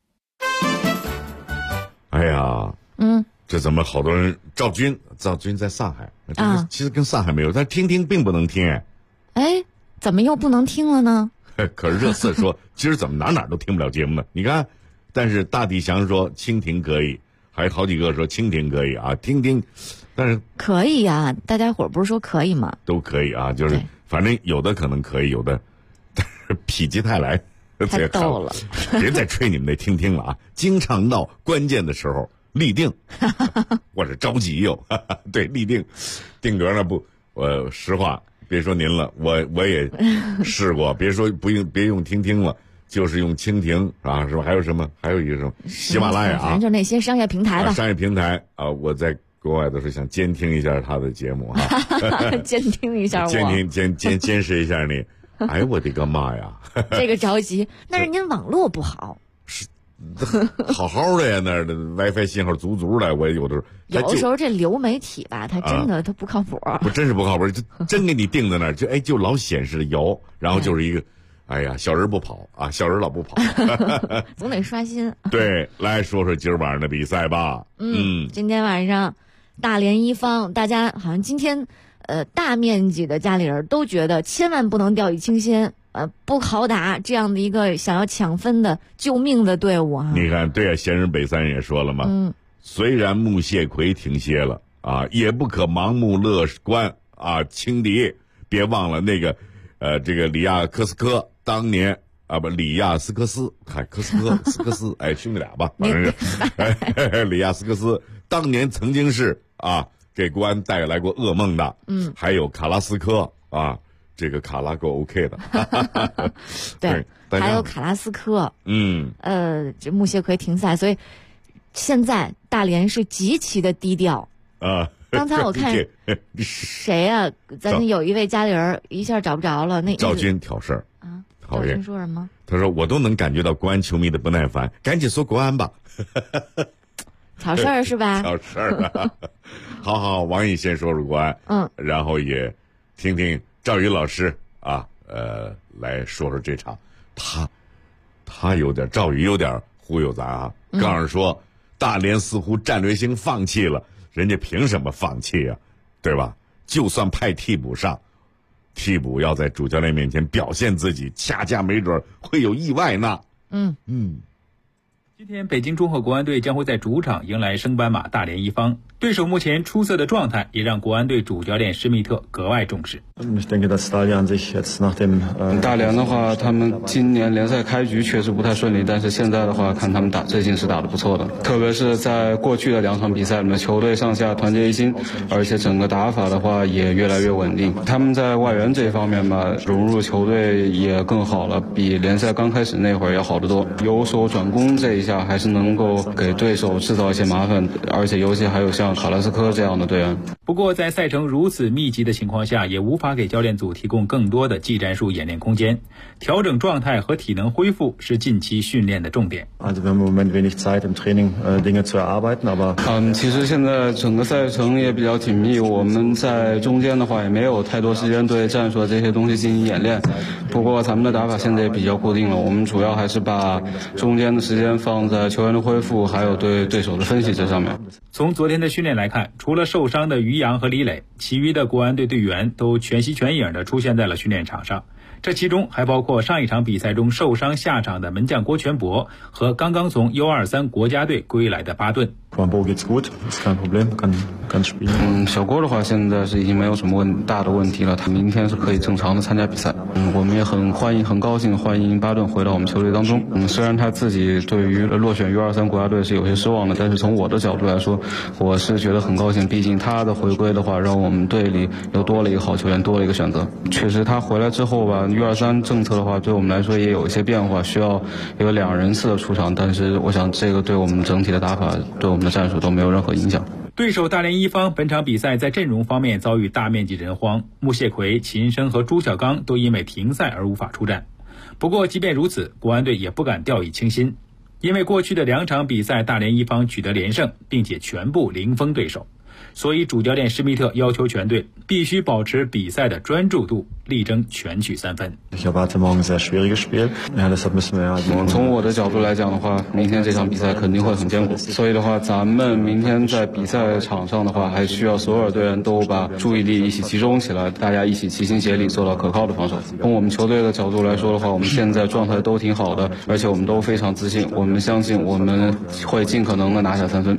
哎呀，这怎么好多人？赵军在上海，其实跟上海没有，但听并不能听。 哎，怎么又不能听了呢？ 可是热刺说今儿怎么哪都听不了节目呢？你看，但是大地翔说蜻蜓可以，还有好几个说蜻蜓可以啊，听，但是可以呀、大家伙不是说可以吗？ 都可以啊，就是反正有的可能可以，有的但是否极泰来太逗了， 别再吹你们那听了啊！经常到关键的时候立定，或者着急哟。对，立定定格呢不，我实话别说您了，我也试过，别用听了，就是用蜻蜓啊，是吧？还有什么？还有一个什么喜马拉雅， 反正就那些商业平台吧。 商业平台啊，我在国外的时候想监听一下他的节目哈， 监听一下我， 监视一下你。哎呦我的个妈呀！ 这个着急，那是您网络不好。 是，好好的呀，那儿的 WiFi 信号足的，我有的时候这流媒体吧，它真的它不靠谱。 不，真是不靠谱，真给你定在那儿，就老显示摇，然后就是一个，哎呀，小人不跑啊，小人老不跑， 总得刷新。 对，来说说今儿晚上的比赛吧。 今天晚上大连一方，大家好像今天。大面积的家里人都觉得千万不能掉以轻心，不好打这样的一个想要抢分的救命的队伍啊！ 你看，对啊，先生北三人也说了嘛，虽然穆谢奎停歇了啊，也不可盲目乐观啊，轻敌，别忘了那个，这个里亚科斯科当年啊不，里亚斯科斯，斯科斯，哎，兄弟俩吧，反正是，里亚斯科斯当年曾经是啊。给国安带来过噩梦的，还有卡拉斯科啊，这个卡拉够 OK 的， 对，还有卡拉斯科，这穆谢奎停赛，所以现在大连是极其的低调啊。 刚才我看谁呀？咱有一位家里人一下找不着了，那赵军挑事儿啊， 赵军说什么？ 他说我都能感觉到国安球迷的不耐烦，赶紧说国安吧。 挑事儿是吧？ 挑事儿啊！好，王毅先说说国安，然后也听听赵宇老师啊，来说说这场，他有点赵宇有点忽悠咱啊，告诉说大连似乎战略性放弃了，人家凭什么放弃啊？对吧？就算派替补上，替补要在主教练面前表现自己，恰没准会有意外呢。 今天北京中赫国安队将会在主场迎来升班马大连一方，对手目前出色的状态也让国安队主教练施密特格外重视。 大连的话，他们今年联赛开局确实不太顺利，但是现在的话看他们最近是打得不错的，特别是在过去的2场比赛里面，球队上下团结一心，而且整个打法的话也越来越稳定。他们在外援这方面吧，融入球队也更好了，比联赛刚开始那会儿要好得多。有手转攻这一下还是能够给对手制造一些麻烦，而且尤其还有像卡拉斯科这样的队员。 不过在赛程如此密集的情况下，也无法给教练组提供更多的技战术演练空间，调整状态和体能恢复是近期训练的重点。 其实现在整个赛程也比较紧密，我们在中间的话也没有太多时间对战术这些东西进行演练。不过咱们的打法现在也比较固定了，我们主要还是把中间的时间放在球员的恢复还有对对手的分析这上面。 从昨天的训练来看，除了受伤的于洋和李磊，其余的国安队队员都全息全影地出现在了训练场上，这其中还包括上一场比赛中受伤下场的门将郭全博和刚刚从 U23 国家队归来的巴顿。 小郭的话现在是已经没有什么大的问题了，他明天是可以正常的参加比赛。我们也很高兴欢迎巴顿回到我们球队当中。虽然他自己对于落选 U23 国家队是有些失望的，但是从我的角度来说，我是觉得很高兴，毕竟他的回归的话让我们队里又多了一个好球员，多了一个选择。确实他回来之后吧， U23 政策的话对我们来说也有一些变化，需要有2人次的出场，但是我想这个对我们整体的打法对我们的战术都没有任何影响。 对手大连一方本场比赛在阵容方面遭遇大面积人荒，穆谢奎、秦升和朱小刚都因为停赛而无法出战。不过即便如此，国安队也不敢掉以轻心，因为过去的2场比赛大连一方取得连胜，并且全部零封对手。 所以主教练施密特要求全队必须保持比赛的专注度，力争全取3分。 从我的角度来讲的话，明天这场比赛肯定会很艰苦，所以的话，咱们明天在比赛场上的话，还需要所有队员都把注意力一起集中起来，大家一起齐心协力做到可靠的防守。从我们球队的角度来说的话，我们现在状态都挺好的，而且我们都非常自信，我们相信我们会尽可能的拿下3分。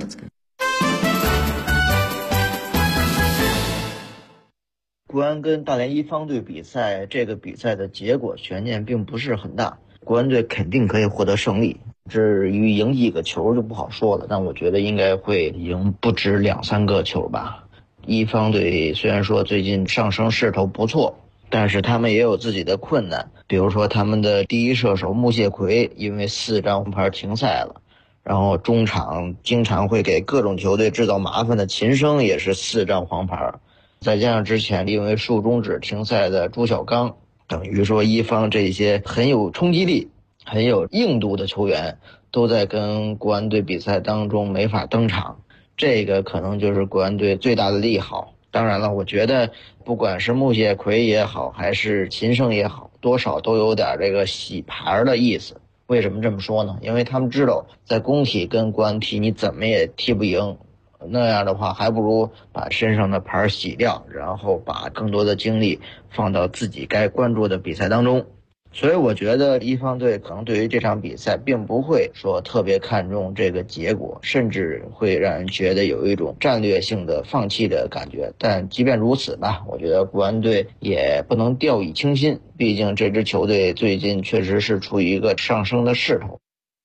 国安跟大连一方队比赛，这个比赛的结果悬念并不是很大，国安队肯定可以获得胜利。至于赢几个球就不好说了，但我觉得应该会赢不止2-3个球吧。一方队虽然说最近上升势头不错，但是他们也有自己的困难，比如说他们的第一射手穆谢奎因为4张红牌停赛了，然后中场经常会给各种球队制造麻烦的秦升也是4张黄牌，再加上之前因为竖中指停赛的朱小刚，等于说一方这些很有冲击力很有硬度的球员都在跟国安队比赛当中没法登场，这个可能就是国安队最大的利好。当然了，我觉得不管是穆谢奎也好还是秦升也好，多少都有点这个洗牌的意思。为什么这么说呢？因为他们知道在工体跟国安踢你怎么也踢不赢，那样的话还不如把身上的牌洗掉，然后把更多的精力放到自己该关注的比赛当中。所以我觉得一方队可能对于这场比赛并不会说特别看重这个结果，甚至会让人觉得有一种战略性的放弃的感觉。但即便如此吧，我觉得国安队也不能掉以轻心，毕竟这支球队最近确实是处于一个上升的势头。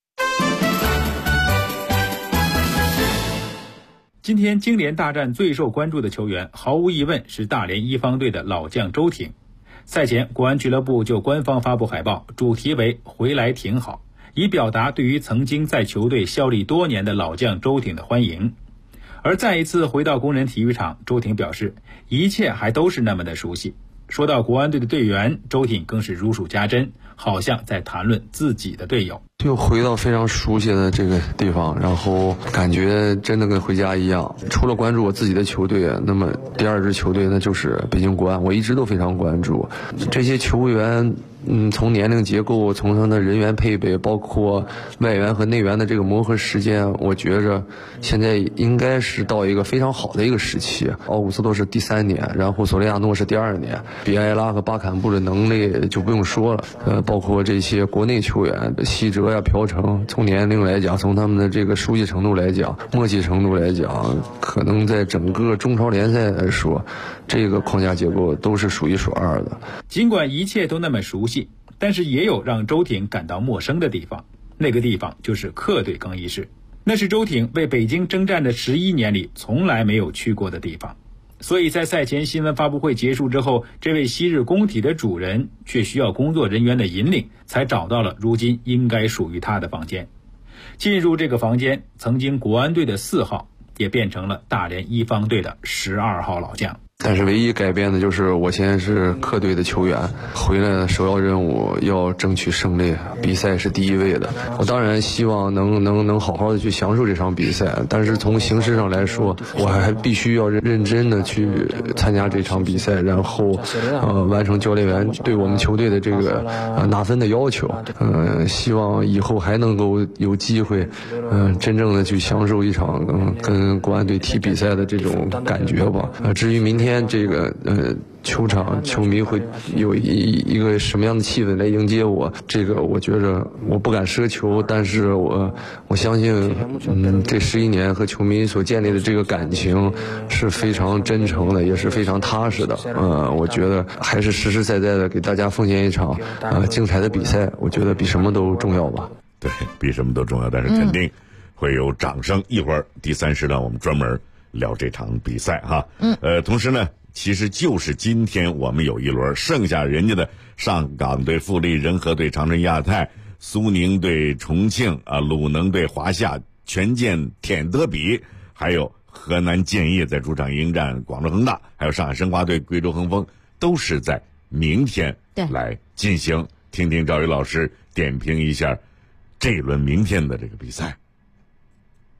今天京联大战最受关注的球员毫无疑问是大连一方队的老将周挺。赛前国安俱乐部就官方发布海报，主题为回来挺好，以表达对于曾经在球队效力多年的老将周挺的欢迎。而再一次回到工人体育场，周挺表示一切还都是那么的熟悉。说到国安队的队员，周挺更是如数家珍，好像在谈论自己的队友。 又回到非常熟悉的这个地方，然后感觉真的跟回家一样。除了关注我自己的球队，那么第二支球队那就是北京国安，我一直都非常关注这些球员。从年龄结构，从他的人员配备，包括外援和内援的这个磨合时间，我觉着现在应该是到一个非常好的一个时期。奥古斯托是第3年，然后索雷亚诺是第2年，比埃拉和巴坎布的能力就不用说了。包括这些国内球员，西哲呀、朴成，从年龄来讲，从他们的这个熟悉程度来讲，默契程度来讲，可能在整个中超联赛来说，这个框架结构都是数一数2的。 尽管一切都那么熟悉，但是也有让周挺感到陌生的地方，那个地方就是客队更衣室。那是周挺为北京征战的11年里从来没有去过的地方。所以在赛前新闻发布会结束之后，这位昔日工体的主人却需要工作人员的引领，才找到了如今应该属于他的房间。进入这个房间，曾经国安队的4号也变成了大连一方队的12号老将。 但是唯一改变的就是我现在是客队的球员，回来的首要任务要争取胜利，比赛是第一位的。我当然希望能好好的去享受这场比赛，但是从形式上来说，我还必须要认真的去参加这场比赛，然后完成教练员对我们球队的这个拿分的要求。希望以后还能够有机会真正的去享受一场跟国安队踢比赛的这种感觉吧。至于明天这个球场球迷会有一个什么样的气氛来迎接我，这个我觉着我不敢奢求，但是我相信这11年和球迷所建立的这个感情是非常真诚的，也是非常踏实的。我觉得还是实实在在的给大家奉献一场精彩的比赛，我觉得比什么都重要吧。 对，比什么都重要，但是肯定会有掌声。一会儿第3时段我们专门聊这场比赛哈。同时呢，其实就是今天我们有一轮，剩下人家的上港对富力，仁和对长春亚泰，苏宁对重庆鲁能对华夏，权健舔德比，还有河南建业在主场迎战广州恒大，还有上海申花对贵州恒丰，都是在明天来进行。听听赵宇老师点评一下这一轮明天的这个比赛。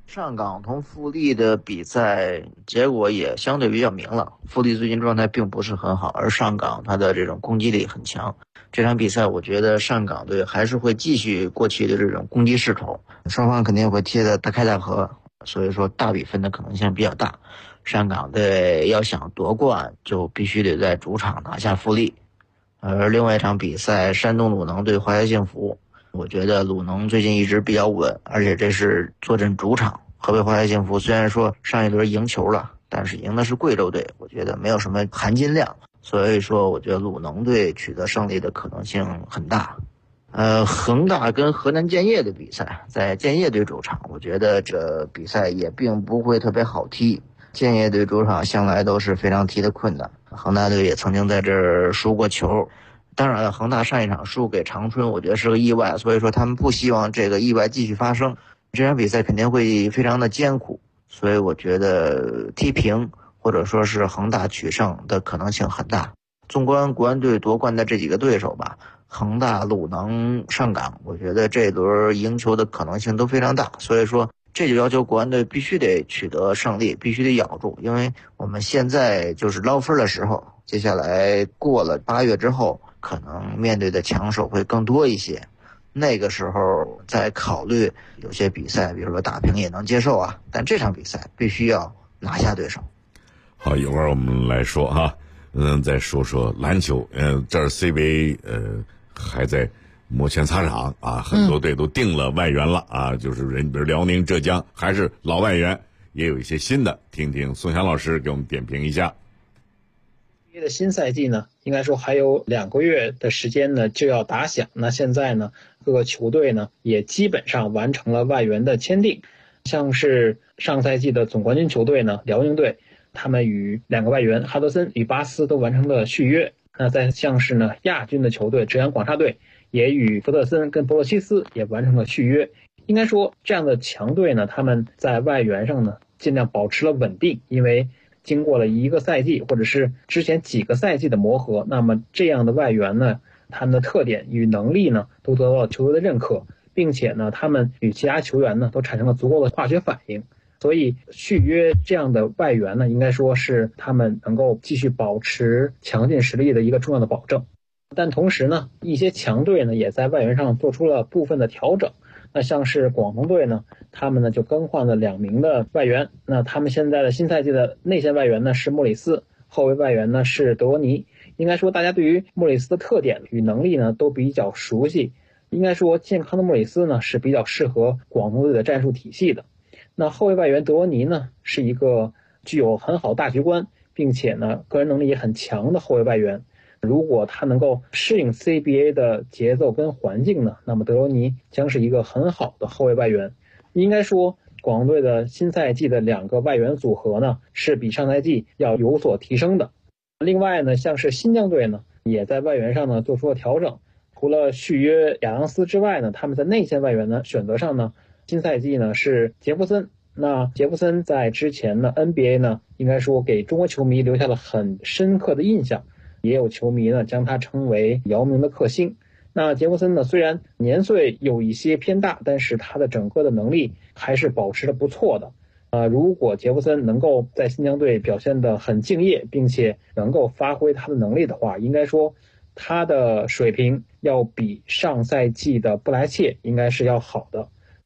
上港同富力的比赛结果也相对比较明朗，富力最近状态并不是很好，而上港它的这种攻击力很强。这场比赛我觉得上港队还是会继续过去的这种攻击势头，双方肯定会踢得大开大合，所以说大比分的可能性比较大。上港队要想夺冠就必须得在主场拿下富力。而另外一场比赛山东鲁能对华夏幸福，我觉得鲁能最近一直比较稳，而且这是坐镇主场。河北华夏幸福虽然说上一轮赢球了，但是赢的是贵州队，我觉得没有什么含金量，所以说我觉得鲁能队取得胜利的可能性很大。恒大跟河南建业的比赛在建业队主场，我觉得这比赛也并不会特别好踢。建业队主场向来都是非常踢得困难，恒大队也曾经在这儿输过球。当然了，恒大上一场输给长春，我觉得是个意外，所以说他们不希望这个意外继续发生。这场比赛肯定会非常的艰苦，所以我觉得踢平或者说是恒大取胜的可能性很大。纵观国安队夺冠的这几个对手吧，恒大、鲁能、上港，我觉得这轮赢球的可能性都非常大，所以说这就要求国安队必须得取得胜利，必须得咬住，因为我们现在就是捞分的时候，接下来过了8月之后，可能面对的强手会更多一些，那个时候再考虑有些比赛，比如说打平也能接受啊，但这场比赛必须要拿下对手。 好，一会儿我们来说哈，再说说篮球，这儿 CBA 还在摩拳擦掌啊，很多队都定了外援了啊，就是比如辽宁、浙江还是老外援，也有一些新的，听听宋翔老师给我们点评一下。 的新赛季呢，应该说还有2个月的时间呢就要打响。那现在呢，各个球队呢也基本上完成了外援的签订，像是上赛季的总冠军球队呢，辽宁队，他们与2个外援哈德森与巴斯都完成了续约。那再像是呢亚军的球队浙江广厦队，也与福特森跟博洛西斯也完成了续约。应该说这样的强队呢，他们在外援上呢尽量保持了稳定，因为经过了1个赛季或者是之前几个赛季的磨合，那么这样的外援呢，他们的特点与能力呢都得到了球队的认可，并且呢他们与其他球员呢都产生了足够的化学反应，所以续约这样的外援呢，应该说是他们能够继续保持强劲实力的一个重要的保证。但同时呢，一些强队呢也在外援上做出了部分的调整。那像是广东队呢，他们呢就更换了2名的外援。那他们现在的新赛季的内线外援呢是莫里斯，后卫外援呢是德罗尼。应该说大家对于莫里斯的特点与能力呢都比较熟悉。应该说健康的莫里斯呢是比较适合广东队的战术体系的。那后卫外援德罗尼呢是一个具有很好大局观，并且呢个人能力也很强的后卫外援。如果他能够适应 CBA 的节奏跟环境呢，那么德罗尼将是一个很好的后卫外援。应该说广东队的新赛季的2个外援组合呢是比上赛季要有所提升的。另外呢，像是新疆队呢也在外援上呢做出了调整，除了续约亚当斯之外呢，他们在内线外援呢选择上呢，新赛季呢是杰弗森。那杰弗森在之前呢 NBA 呢应该说给中国球迷留下了很深刻的印象，也有球迷呢将他称为姚明的克星。那杰弗森呢虽然年岁有一些偏大，但是他的整个的能力还是保持得不错的。如果杰弗森能够在新疆队表现得很敬业，并且能够发挥他的能力的话，应该说他的水平要比上赛季的布莱切应该是要好的。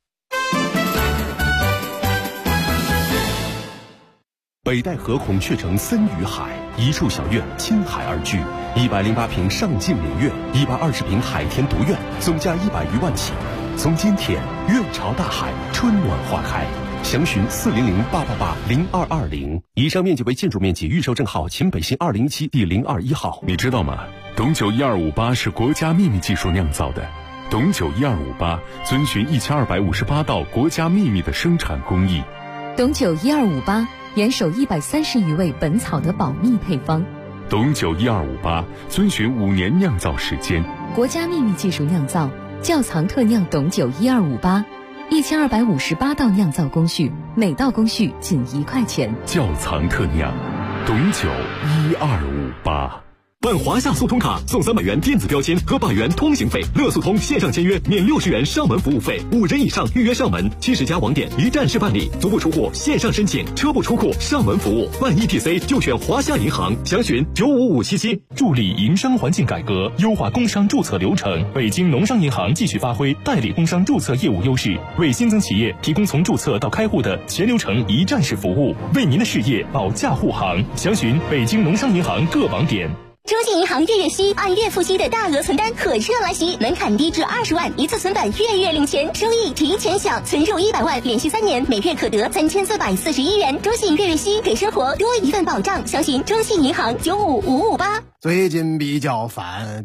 北戴河孔雀城森与海，一处小院倾海而居，108平上镜明月，120平海天独院，总价100余万起。从今天院朝大海，春暖花开。详询400-888-0220。以上面积为建筑面积，预售证号秦北新2017第021号。 你知道吗？董酒1258是国家秘密技术酿造的。董酒1258遵循1258道国家秘密的生产工艺。 董酒1258严守130余味本草的保密配方。 董酒1258遵循5年酿造时间。 国家秘密技术酿造，窖藏特酿董酒1258，1258道酿造工序，每道工序仅1块钱。 窖藏特酿，董酒1258。 办华夏速通卡送300元电子标签和100元通行费，乐速通线上签约免60元上门服务费，5人以上预约上门，70家网点一站式办理，足不出户线上申请，车不出库上门服务，办 ETC 就选华夏银行，详询95577。 助力营商环境改革，优化工商注册流程。北京农商银行继续发挥代理工商注册业务优势，为新增企业提供从注册到开户的全流程一站式服务，为您的事业保驾护航。详询北京农商银行各网点。 中信银行月月息按月付息的大额存单可热来袭，门槛低至20万，一次存版月月领钱，收益提前享，存入100万，连续3年，每月可得3441元。中信月月息给生活多一份保障，详询中信银行95558。 最近比较烦，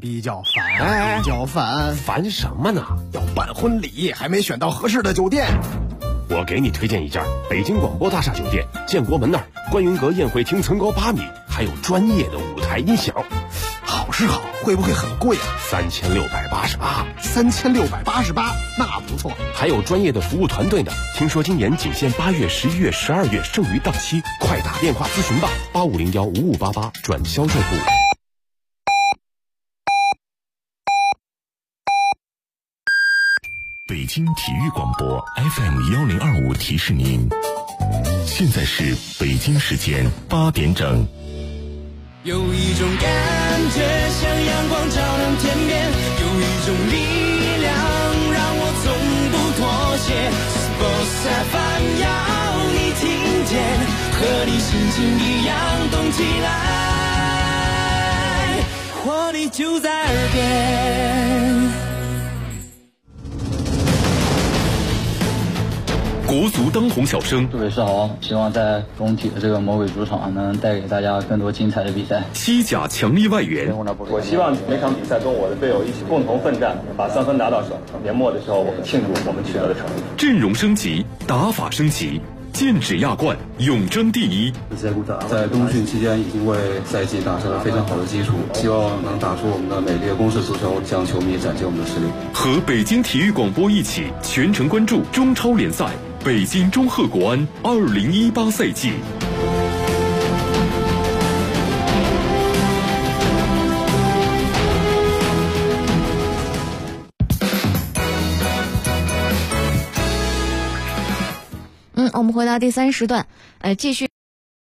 烦什么呢？要办婚礼，还没选到合适的酒店。 我给你推荐一家北京广播大厦酒店，建国门那儿，观云阁宴会厅层高8米，还有专业的舞台音响。 好是好，会不会很贵啊？3688，那不错。 还有专业的服务团队呢。听说今年仅限8月、11月、12月，剩余档期，快打电话咨询吧，85015588转销售部。 北京体育广播 FM1025提示您，现在是北京时间8点整。 有一种感觉像阳光照亮天边，有一种力量让我从不妥协。Sports FM 要你听见，和你心情一样动起来，活力就在耳边。 国足当红小生， 各位是好，希望在工体的这个魔鬼主场能带给大家更多精彩的比赛。 西甲强力外援， 我希望每场比赛跟我的队友一起共同奋战，把3分拿到手。年末的时候，我们庆祝我们取得的成绩。 阵容升级，打法升级，剑指亚冠，永争第一。 在冬训期间已经为赛季打下了非常好的基础，希望能打出我们的美丽的攻势足球，向球迷展现我们的实力。 和北京体育广播一起全程关注中超联赛。北京中赫国安2018赛季。 我们回到第3时段，继续。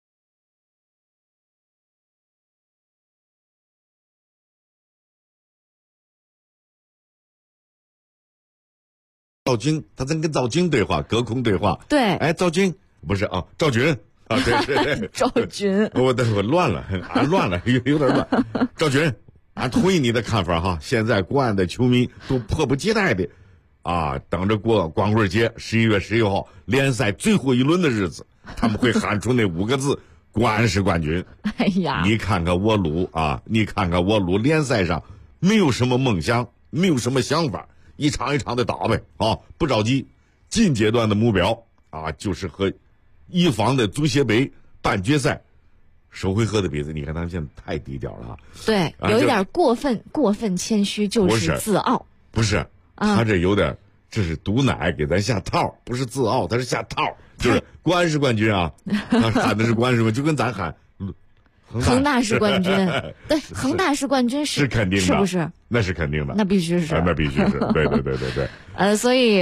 赵晶，他正跟赵晶对话，隔空对话。 对， 哎，赵晶不是啊，赵军啊，对， 赵军， 我乱了，乱了，有点乱。赵军，俺同意你的看法哈。现在国安的球迷都迫不及待的啊，等着过光棍节，11月11号联赛最后一轮的日子，他们会喊出那5个字：国安是冠军。 哎呀， 你看看我鲁啊，联赛上没有什么梦想，没有什么想法。一场一场的打呗啊，不着急。近阶段的目标啊，就是和一方的足协杯半决赛首回合的比赛。你看他们现在太低调了啊。 对，有一点过分谦虚，就是自傲。 不是，他这有点，这是毒奶给咱下套，不是自傲，他是下套。就是国安是冠军啊，他喊的是国安是冠军，就跟咱喊恒大是冠军，对，恒大是冠军是肯定的， 是不是？ 那是肯定的， 那必须是， 那必须是，对。 所以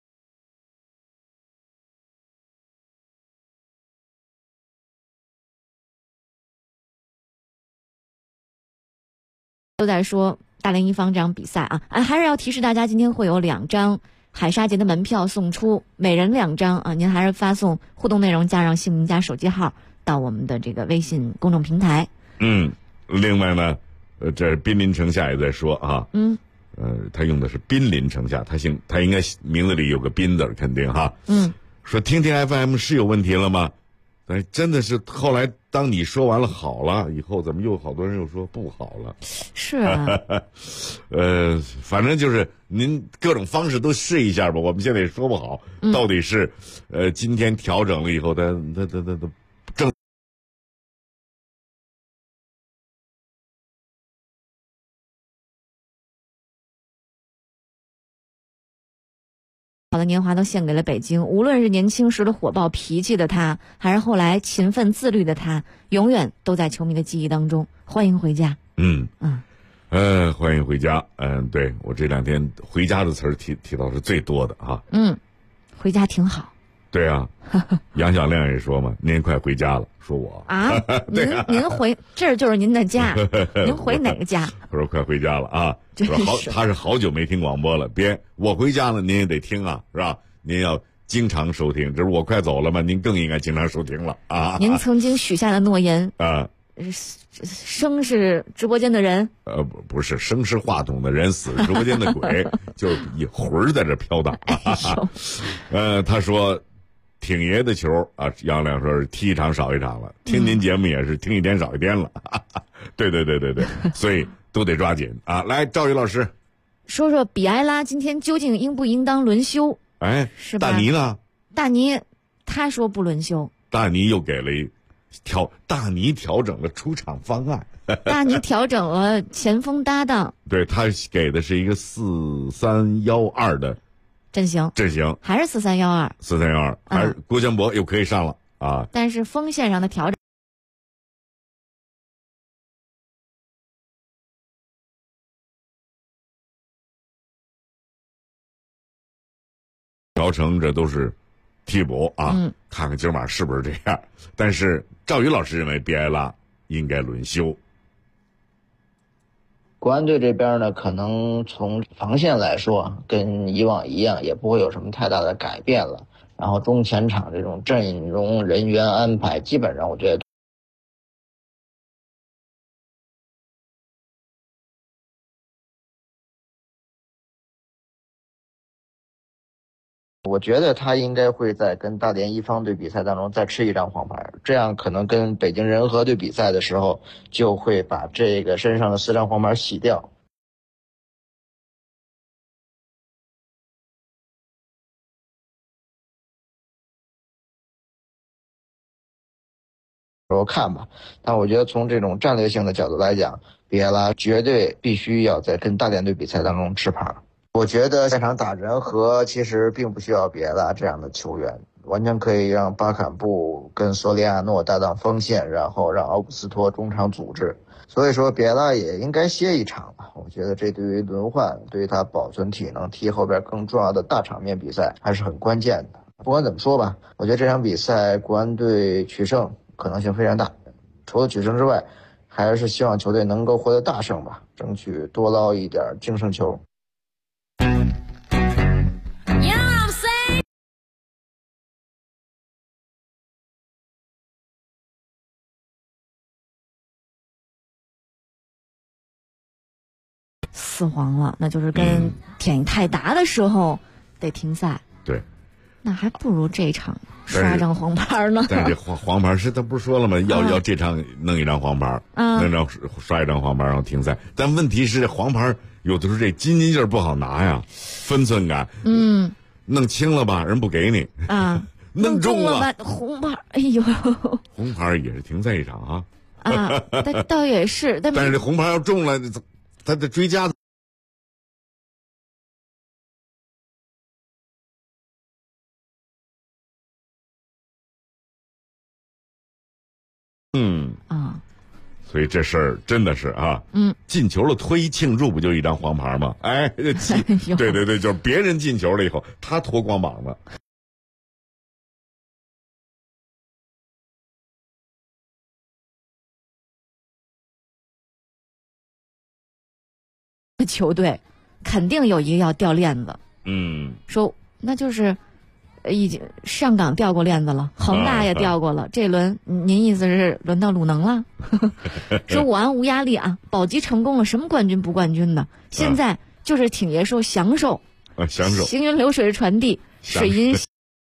都在说大连一方这场比赛啊，还是要提示大家，今天会有2张海沙节的门票送出，每人2张啊，您还是发送互动内容加上姓名加手机号到我们的这个微信公众平台。 另外呢，这滨临城下也在说啊，他用的是滨临城下，他应该名字里有个滨字，肯定哈。说听听 FM 是有问题了吗？但真的是后来当你说完了好了以后，怎么又好多人又说不好了？ 是啊， 反正就是您各种方式都试一下吧。我们现在也说不好，到底是今天调整了以后，他正。 好的年华都献给了北京，无论是年轻时的火爆脾气的他，还是后来勤奋自律的他，永远都在球迷的记忆当中。欢迎回家。 欢迎回家。对，我这2天回家的词儿提到是最多的啊。 回家挺好。 对啊，杨小亮也说嘛，您快回家了，说我啊，您回这儿就是您的家，您回哪个家？ 我说快回家了啊，他是好久没听广播了，我回家了您也得听啊，是吧？您要经常收听，这是我快走了嘛，您更应该经常收听了啊。 您曾经许下的诺言啊。 生是直播间的人， 不是，生是话筒的人，死是直播间的鬼，就是一魂儿在这飘荡。他说挺爷的球啊，杨亮说是踢一场少一场了，听您节目也是听一天少一天了。对，所以都得抓紧啊！来，赵宇老师说说比埃拉今天究竟应不应当轮休？是吧？ 大尼呢？ 大尼他说不轮休。 大尼又给了大尼调整了出场方案。 大尼调整了前锋搭档。 对，他给的是一个4-3-1-2的阵型， 还是4-3-1-2。 4-3-1-2，还是郭建博又可以上了啊。 但是锋线上的调整这都是替补啊，看看今晚是不是这样。但是赵宇老师认为比埃拉应该轮休。 国安队这边呢，可能从防线来说跟以往一样，也不会有什么太大的改变了。然后中前场这种阵容人员安排，基本上我觉得他应该会在跟大连一方队比赛当中再吃一张黄牌，这样可能跟北京人和队比赛的时候就会把这个身上的4张黄牌洗掉。我看吧，但我觉得从这种战略性的角度来讲，比埃拉绝对必须要在跟大连队比赛当中吃牌。我觉得下场打人和其实并不需要比埃拉这样的球员，完全可以让巴坎布跟索里亚诺搭档锋线，然后让奥古斯托中场组织。所以说比埃拉也应该歇一场了。我觉得这对于轮换，对于他保存体能踢后边更重要的大场面比赛还是很关键的。不管怎么说吧，我觉得这场比赛国安队取胜可能性非常大。除了取胜之外，还是希望球队能够获得大胜吧，争取多捞一点净胜球。 4黄了，那就是跟田泰达的时候得停赛。 对， 那还不如这场刷张黄牌呢。 但是这黄牌是他不是说了吗？要这场弄一张黄牌，弄张刷一张黄牌然后停赛。但问题是黄牌有的时候这筋劲儿不好拿呀，分寸感。弄轻了吧，人不给你啊； 弄重了吧，红牌，哎呦， 红牌也是停赛一场啊。 但倒也是，但是这红牌要中了，他得追加。所以这事儿真的是啊，进球了脱衣庆祝不就一张黄牌吗？对，就是别人进球了以后，他脱光膀子。 球队肯定有一个要掉链子，说那就是已经上港掉过链子了，恒大也掉过了，这轮您意思是轮到鲁能了？说武安无压力啊，保级成功了，什么冠军不冠军的，现在就是挺爷说享受，行云流水的传递，水银。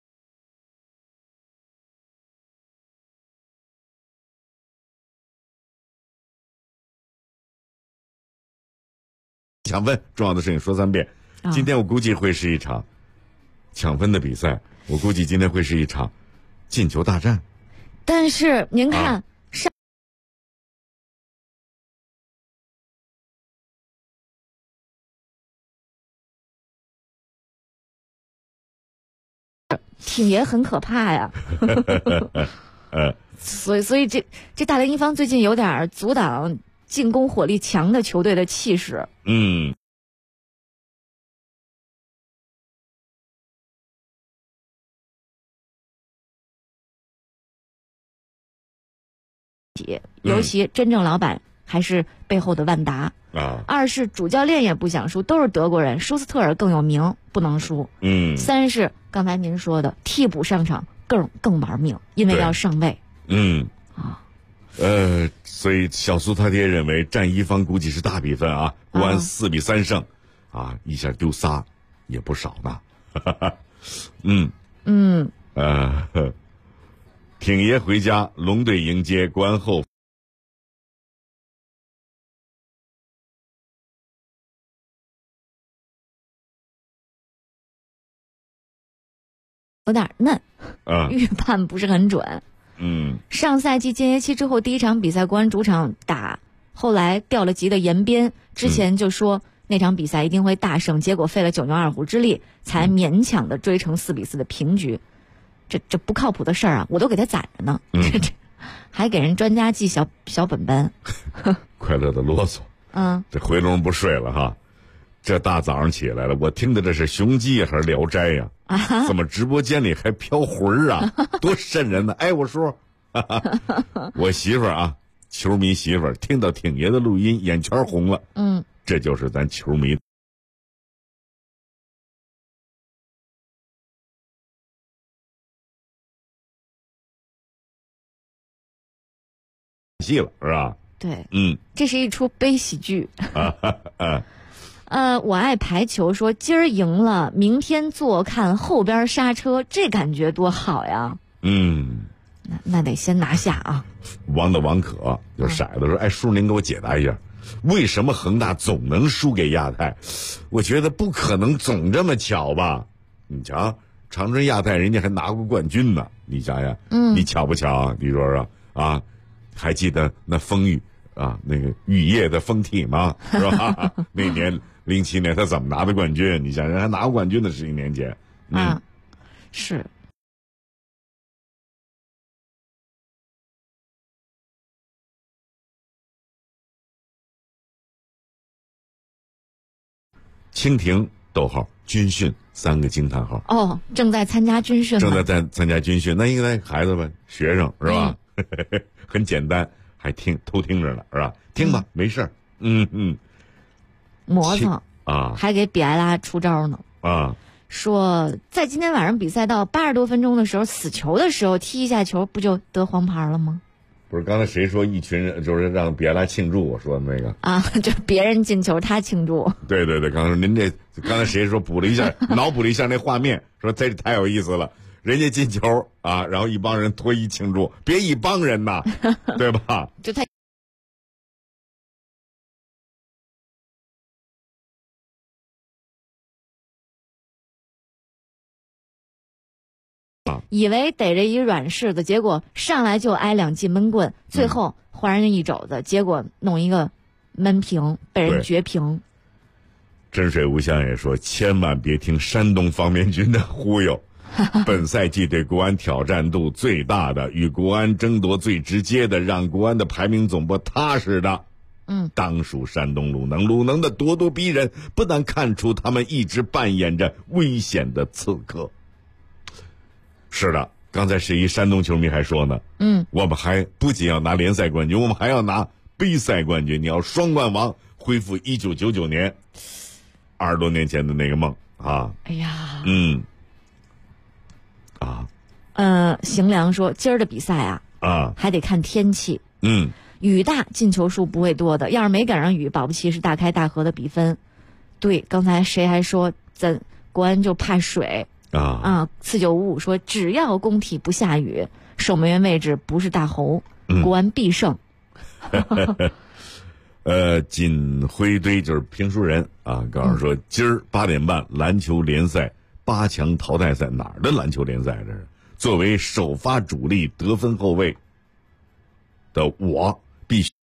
抢分重要的事情说3遍。今天我估计会是一场抢分的比赛，我估计今天会是一场进球大战。 但是您看，挺爷很可怕呀。所以这大连一方最近有点阻挡进攻火力强的球队的气势。尤其真正老板还是背后的万达啊。 二是主教练也不想输，都是德国人，舒斯特尔更有名，不能输。三是刚才您说的替补上场更玩命，因为要上位。 所以小苏他爹认为占一方估计是大比分啊，国安4-3胜啊，一下丢仨也不少呢。挺爷回家，龙队迎接国安后。 有点嫩，预判不是很准。上赛季间歇期之后第一场比赛国安主场打后来掉了级的延边，之前就说那场比赛一定会大胜，结果费了九牛二虎之力才勉强的追成4-4的平局。这不靠谱的事儿啊，我都给他攒着呢。这还给人专家记小本本。 快乐的啰嗦。这回笼不睡了哈。这大早上起来了，我听的这是雄鸡还是聊斋呀？怎么直播间里还飘魂儿啊？多瘆人呢！哎，我说，我媳妇儿啊，球迷媳妇儿，听到挺爷的录音，眼圈红了。这就是咱球迷。戏了是吧？ 对，这是一出悲喜剧。我爱排球说今儿赢了，明天坐看后边刹车，这感觉多好呀。那得先拿下啊。 王的王可就骰子说：“哎，叔您给我解答一下，为什么恒大总能输给亚太？我觉得不可能总这么巧吧？你瞧，长春亚太人家还拿过冠军呢，你想想，你巧不巧？你说说啊？还记得那风雨啊，那个雨夜的风体吗？是吧？那年07年他怎么拿的冠军？你想人还拿过冠军的11年前。 是。 蜻蜓军训3个惊叹号。 正在参加军训。 正在参加军训，那应该孩子们学生是吧？很简单，还偷听着呢是吧？听吧，没事儿。 磨蹭啊， 还给比埃拉出招呢啊！ 说在今天晚上比赛到80多分钟的时候，死球的时候踢一下球，不就得黄牌了吗？ 不是，刚才谁说一群人就是让比埃拉庆祝？我说的那个啊，就别人进球他庆祝。 对，刚才您刚才谁说补了一下，脑补了一下那画面，说这太有意思了。人家进球啊，然后一帮人脱衣庆祝，别一帮人呐，对吧？ 就他以为逮着一软柿子，结果上来就挨2记闷棍，最后还人家一肘子，结果弄一个闷平，被人绝平。 真水无香也说，千万别听山东方面军的忽悠。本赛季对国安挑战度最大的，与国安争夺最直接的，让国安的排名总部踏实的，当属山东鲁能。鲁能的咄咄逼人，不但看出他们一直扮演着危险的刺客。是的，刚才是一山东球迷还说呢，我们还不仅要拿联赛冠军，我们还要拿杯赛冠军，你要双冠王，恢复1999年20多年前的那个梦啊！ 哎呀，邢良说今儿的比赛还得看天气，雨大进球数不会多的，要是没赶上雨，保不齐是大开大合的比分。对，刚才谁还说咱国安就怕水4955说只要工体不下雨，守门员位置不是大侯，国安必胜。 锦辉堆就是评书人啊，告诉说今儿8点半篮球联赛8强淘汰赛，哪儿的篮球联赛这是？作为首发主力得分后卫的我必须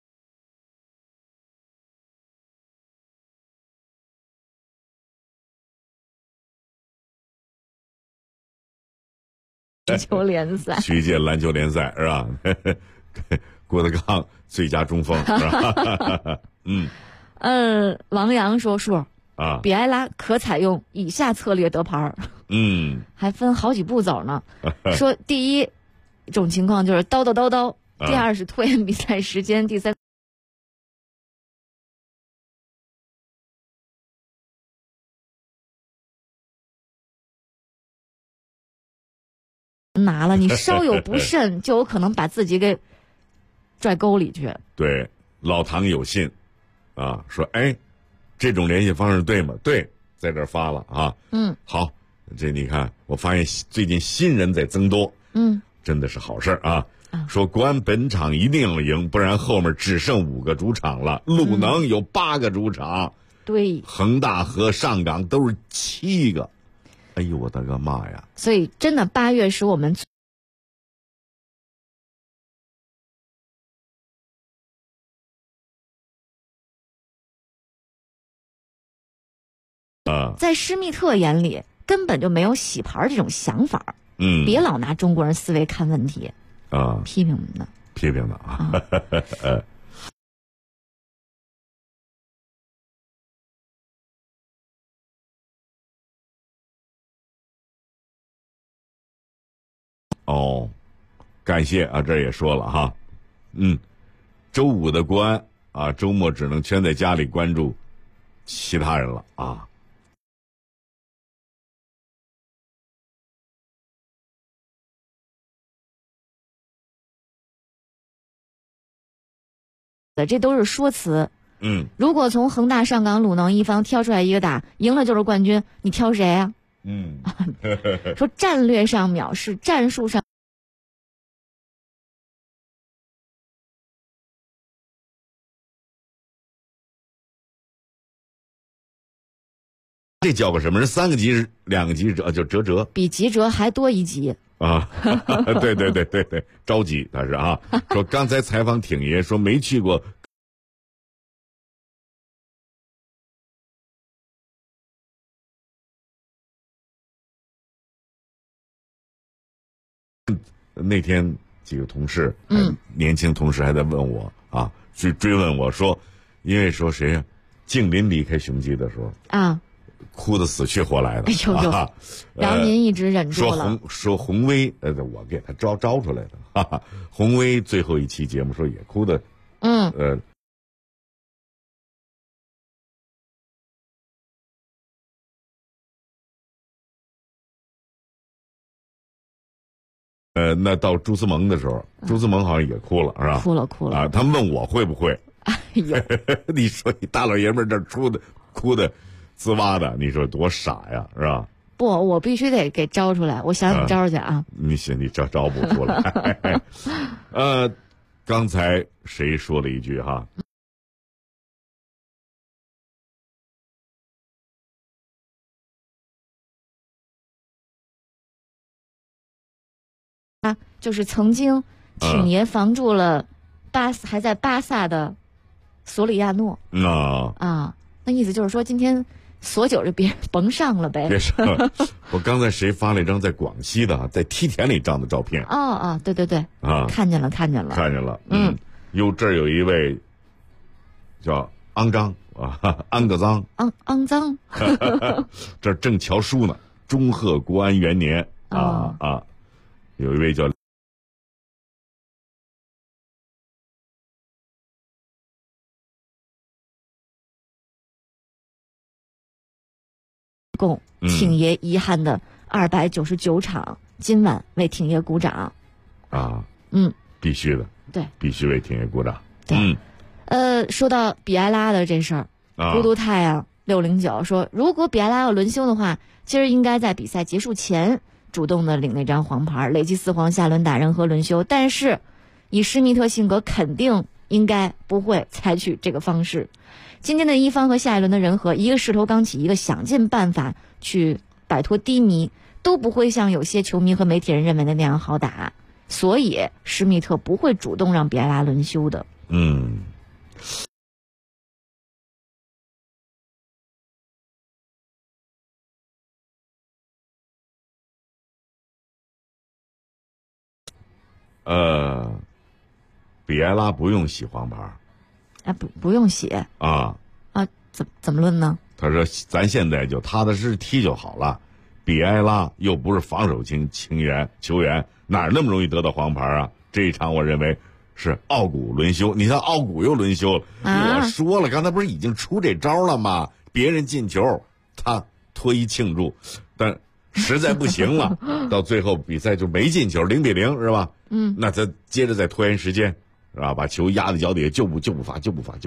篮球联赛， 去一届篮球联赛是吧？郭德纲最佳中锋，是吧？ 王阳说啊， 比埃拉可采用以下策略得牌儿，还分好几步走呢。说第一种情况就是叨，第二是拖延比赛时间，第三拿了，你稍有不慎就有可能把自己给拽沟里去。 对，老唐有信啊，说这种联系方式对吗？对，在这儿发了啊。好，这你看，我发现最近新人在增多，真的是好事啊。说国安本场一定要赢，不然后面只剩5个主场了。鲁能有8个主场， 对， 恒大和上港都是7个。哎呦，我的个妈呀！ 所以真的8月是我们在施密特眼里根本就没有洗牌这种想法。别老拿中国人思维看问题啊， 批评我们的， 啊。哦，感谢啊，这也说了哈，周5的国安啊，周末只能圈在家里关注其他人了啊。 这都是说辞。如果从恒大、上港、鲁能一方挑出来一个打，赢了就是冠军，你挑谁啊？说战略上藐视，战术上。 这叫个什么？人3个级2个级就折， 比吉折还多一级啊！对，着急他是啊。说刚才采访挺爷说没去过。那天几个同事，年轻同事还在问我啊，去追问我说，因为说谁呀？敬林离开雄鸡的时候啊， 哭得死去活来的。 哎呦，然后您一直忍住了。 说洪威，我给他招出来的。哈哈，洪威最后一期节目说也哭的，那到朱思蒙的时候，朱思蒙好像也哭了，是吧？ 哭了啊！他们问我会不会？ 哎呦， 你说你大老爷们儿这哭的，滋哇的，你说多傻呀，是吧？ 不，我必须得给招出来，我想你招去啊！ 你招不出来。刚才谁说了一句哈？ 就是曾经挺爷防住了还在巴萨的索里亚诺那意思就是说今天索9就别甭上了呗。 别上了。我刚才谁发了一张在广西的在梯田里照的照片？ 对啊，看见了。 这儿有一位叫肮脏啊，安个脏， 肮脏。 这正瞧书呢。中贺国安元年有一位叫共挺爷遗憾的299场，今晚为挺爷鼓掌必须的， 对， 必须为挺爷鼓掌。 对，说到比埃拉的这事儿，孤独太阳609说，如果比埃拉要轮休的话，今儿应该在比赛结束前主动的领那张黄牌，累计4黄，下轮打人和轮休。但是以施密特性格，肯定应该不会采取这个方式。今天的一方和下一轮的人和，一个势头刚起，一个想尽办法去摆脱低迷，都不会像有些球迷和媒体人认为的那样好打，所以施密特不会主动让比埃拉轮休的。 比埃拉不用洗黄牌。 不用洗啊？ 怎么论呢？ 他说咱现在就踏踏实实踢就好了。比埃拉又不是防守球员，哪那么容易得到黄牌啊？这一场我认为是奥古轮休。你看奥古又轮休了，我说了，刚才不是已经出这招了吗？别人进球，他脱衣庆祝，但实在不行了，到最后比赛就没进球，0-0是吧？那他接着再拖延时间，是吧？把球压在脚底下，就不罚。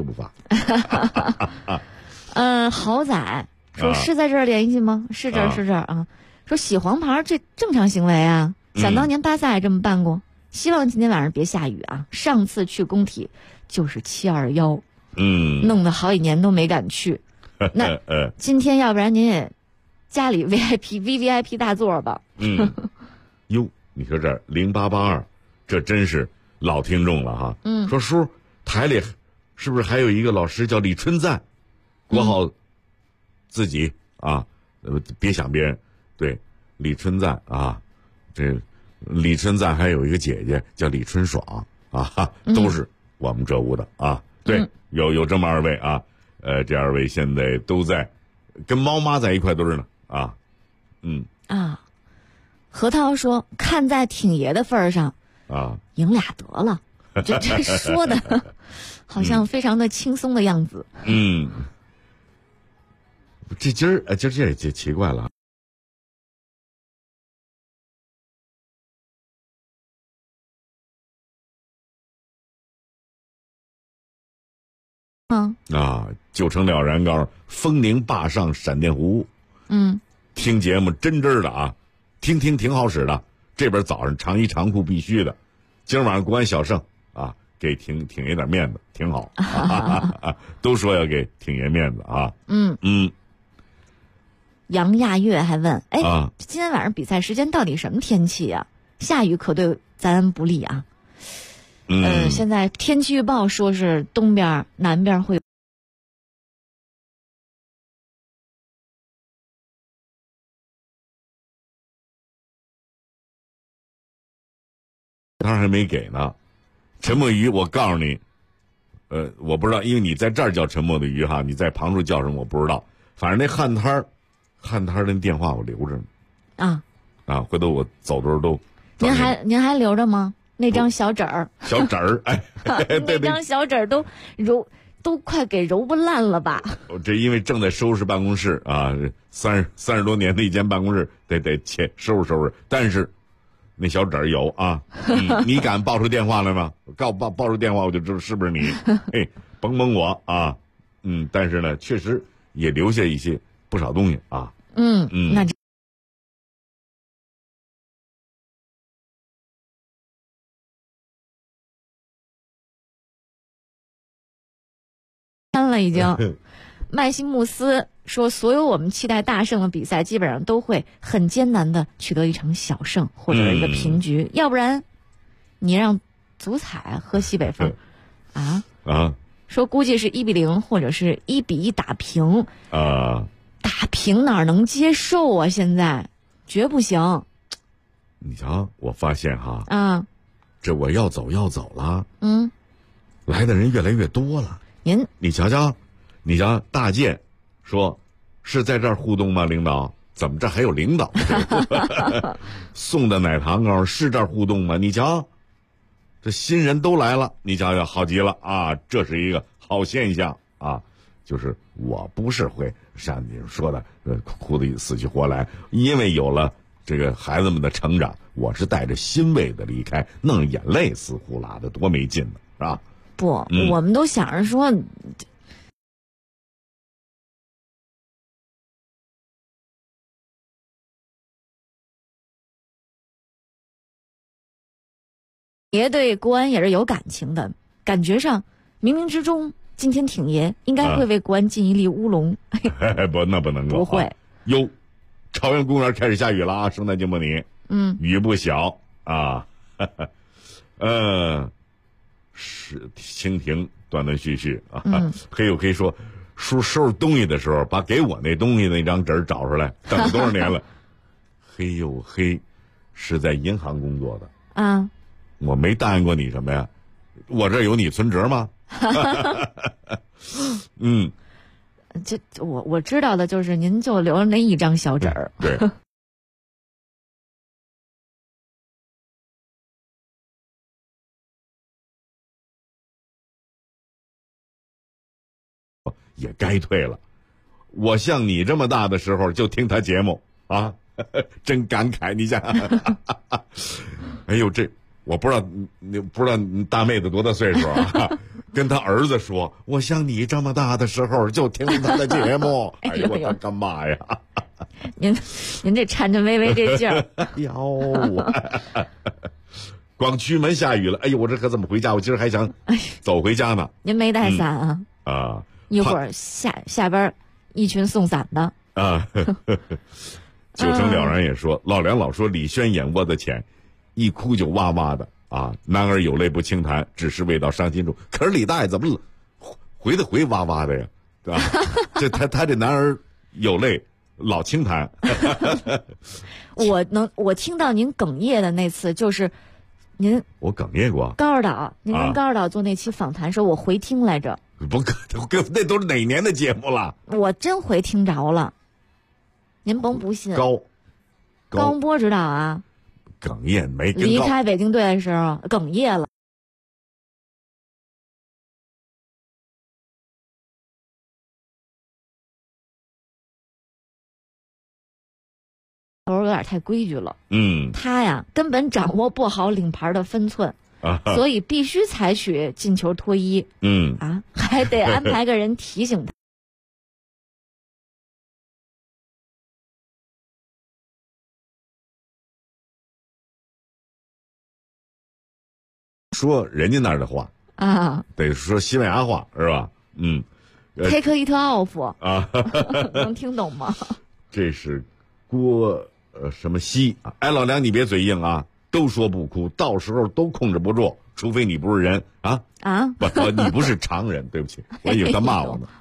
豪仔说是在这儿联系吗？是这儿啊。说洗黄牌这正常行为啊，想当年巴萨也这么办过。希望今天晚上别下雨啊！上次去工体就是721，弄得好几年都没敢去。那今天要不然您也家里 VVIP 大座吧？ 哟，你说这0882，这真是老听众了哈。说叔，台里是不是还有一个老师叫李春赞？国好自己啊，别想别人。对，李春赞啊，这李春赞还有一个姐姐叫李春爽啊，都是我们这屋的啊。对，有这么2位啊，这2位现在都在跟猫妈在一块堆呢啊。 何涛说，看在挺爷的份儿上啊， 赢俩得了，这说的好像非常的轻松的样子。 这今儿也奇怪了。就成了然，告诉风宁坝上闪电湖。听节目真的啊，听挺好使的。这边早上长衣长裤必须的，今儿晚上国安小胜啊，给挺爷点面子，挺好。都说要给挺爷面子啊。 杨亚月还问，今天晚上比赛时间到底什么天气呀？下雨可对咱不利啊。现在天气预报说是东边、南边会有。 他还没给呢。沉默鱼，我告诉你，我不知道，因为你在这儿叫沉默的鱼哈，你在旁处叫什么我不知道。反正那旱摊儿的电话我留着呢。回头我走的时候都。 您还留着吗？那张小纸儿，那张小纸儿都快给揉不烂了吧？ 这因为正在收拾办公室啊，30多年的一间办公室，得收拾。但是那小纸儿有啊，你敢报出电话来吗？报出电话我就知道是不是你。甭蒙我啊，但是呢，确实也留下一些不少东西啊。 那了已经。麦西穆斯说，所有我们期待大胜的比赛，基本上都会很艰难的取得一场小胜或者一个平局，要不然你让足彩喝西北风说估计是1-0或者是1-1打平打平哪能接受啊？现在绝不行。 你瞧，我发现哈这我要走了，来的人越来越多了。你瞧瞧，大健说是在这儿互动吗？领导，怎么这还有领导？送的奶糖糕是这儿互动吗？你瞧，这新人都来了，你瞧瞧，好极了啊！这是一个好现象啊。就是我不是会像你说的哭得死去活来，因为有了这个孩子们的成长，我是带着欣慰的离开，弄眼泪似乎拉的多没劲呢，是吧？ 不，我们都想着说，爷对国安也是有感情的，感觉上冥冥之中，今天挺爷应该会为国安进一粒乌龙。 不，那不能够。 不会。 哟，朝阳公园开始下雨了啊！圣诞节目你，雨不小啊。是蜻蜓断断续续啊。我可以说，收拾东西的时候，把给我那东西那张纸找出来，等了多少年了？是在银行工作的。 啊。 我没答应过你什么呀？ 我这有你存折吗？嗯， 这我知道的就是您就留了那一张小纸儿。 对。也该退了。我像你这么大的时候就听他节目啊，真感慨。你想，哎呦，这我不知道你大妹子多大岁数啊？跟他儿子说，我像你这么大的时候就听他的节目。哎呦，我的干妈呀！ 您这颤颤巍巍这劲儿， 哎呦！光驱门下雨了，哎呦，我这可怎么回家？我今儿还想走回家呢。 您没带伞啊？ 啊。 一会儿下边一群送伞的啊。九成了然也说，老梁老说李轩演过的浅，一哭就哇哇的啊。男儿有泪不轻弹，只是未到伤心处。可是李大爷怎么回哇哇的呀？对吧？这他这男儿有泪老轻弹。 我听到您哽咽的那次，就是您我哽咽过。 高二岛，您跟高二岛做那期访谈时候，我回听来着。 不，那都是哪年的节目了？ 我真回听着了，您甭不信。 高洪波知道啊？ 哽咽没跟离开北京队的时候哽咽了。有点太规矩了。他呀根本掌握不好领牌的分寸。所以必须采取进球脱衣，还得安排个人提醒他。 说人家那儿的话啊， 得说西班牙话是吧 ？Take it off 啊，能听懂吗？ 这是郭什么西？哎，老梁你别嘴硬啊。都说不哭，到时候都控制不住，除非你不是人啊！不，你不是常人，对不起，我以为他骂我呢。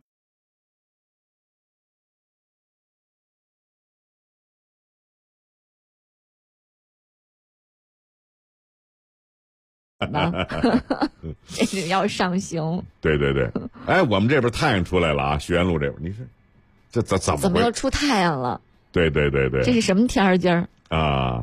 这是要上刑。 对，哎，我们这边太阳出来了啊，学院路这边，你说这怎么又出太阳了？ 对， 这是什么天儿今儿啊？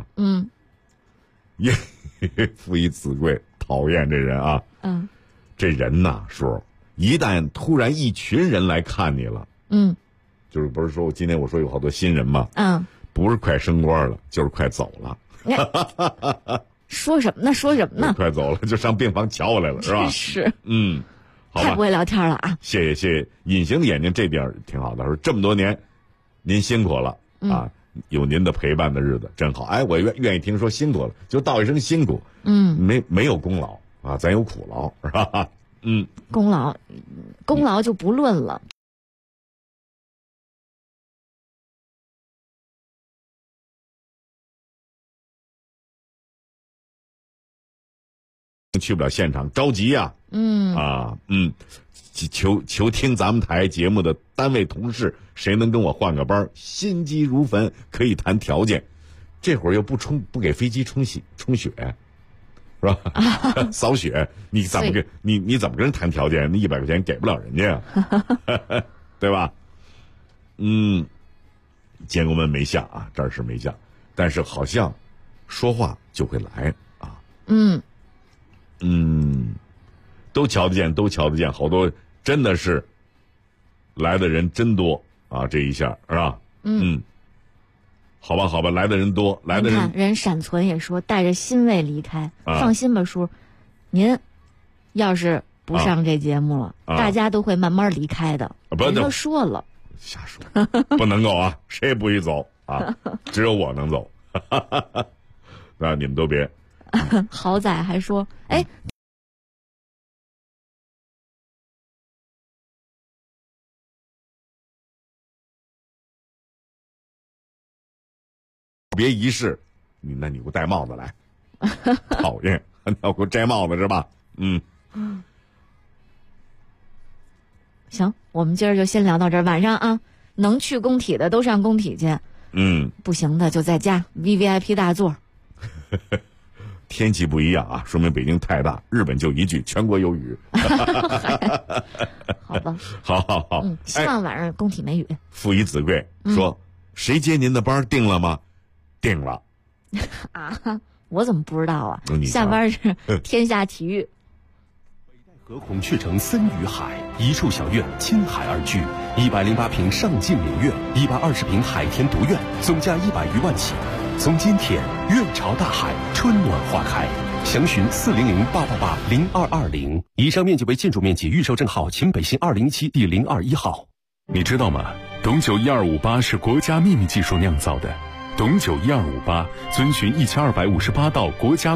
父以子贵，讨厌这人啊！这人呐，叔，一旦突然一群人来看你了，就是不是说我今天我说有好多新人吗？不是快升官了，就是快走了。 说什么呢？ 快走了，就上病房瞧我来了，是吧？ 是， 好吧， 太不会聊天了啊！ 谢谢，隐形的眼睛这点挺好的，说这么多年，您辛苦了啊。有您的陪伴的日子真好，哎，我愿意听说辛苦了，就道一声辛苦，没有功劳啊，咱有苦劳，是吧？ 功劳就不论了。 去不了现场，着急呀，求听咱们台节目的单位同事，谁能跟我换个班？心急如焚，可以谈条件。这会儿又不给飞机冲血，是吧？扫血，你怎么跟人谈条件？那100块钱给不了人家呀，对吧？监工们没下啊，这儿是没下，但是好像说话就会来啊。都瞧得见，好多真的是来的人真多啊！这一下是吧？好吧，来的人多，来的人闪存也说带着欣慰离开，放心吧，叔，您要是不上这节目了，大家都会慢慢离开的。人都说了， 瞎说，不能够啊，谁也不许走啊，只有我能走。那你们都别。 豪仔还说，哎。 别仪式，那你给我戴帽子来，讨厌，你要给我摘帽子是吧？ 行，我们今儿就先聊到这儿。晚上啊，能去工体的都上工体去，不行的就在家 VVIP 大座。 天气不一样啊，说明北京太大，日本就一句全国有雨。 好吧， 好， 希望晚上工体没雨。 父以子贵说，谁接您的班定了吗？定了。 啊，我怎么不知道啊？下班是天下体育。 和孔雀城森与海，一处小院亲海而居，108平上镜明月，120平海天独院，总价100余万起。从今天，院朝大海，春暖花开。详询400-888-0220。以上面积为建筑面积，预售证号秦北新207第021号。 你知道吗？董酒1258是国家秘密技术酿造的。董酒1258遵循1258道国家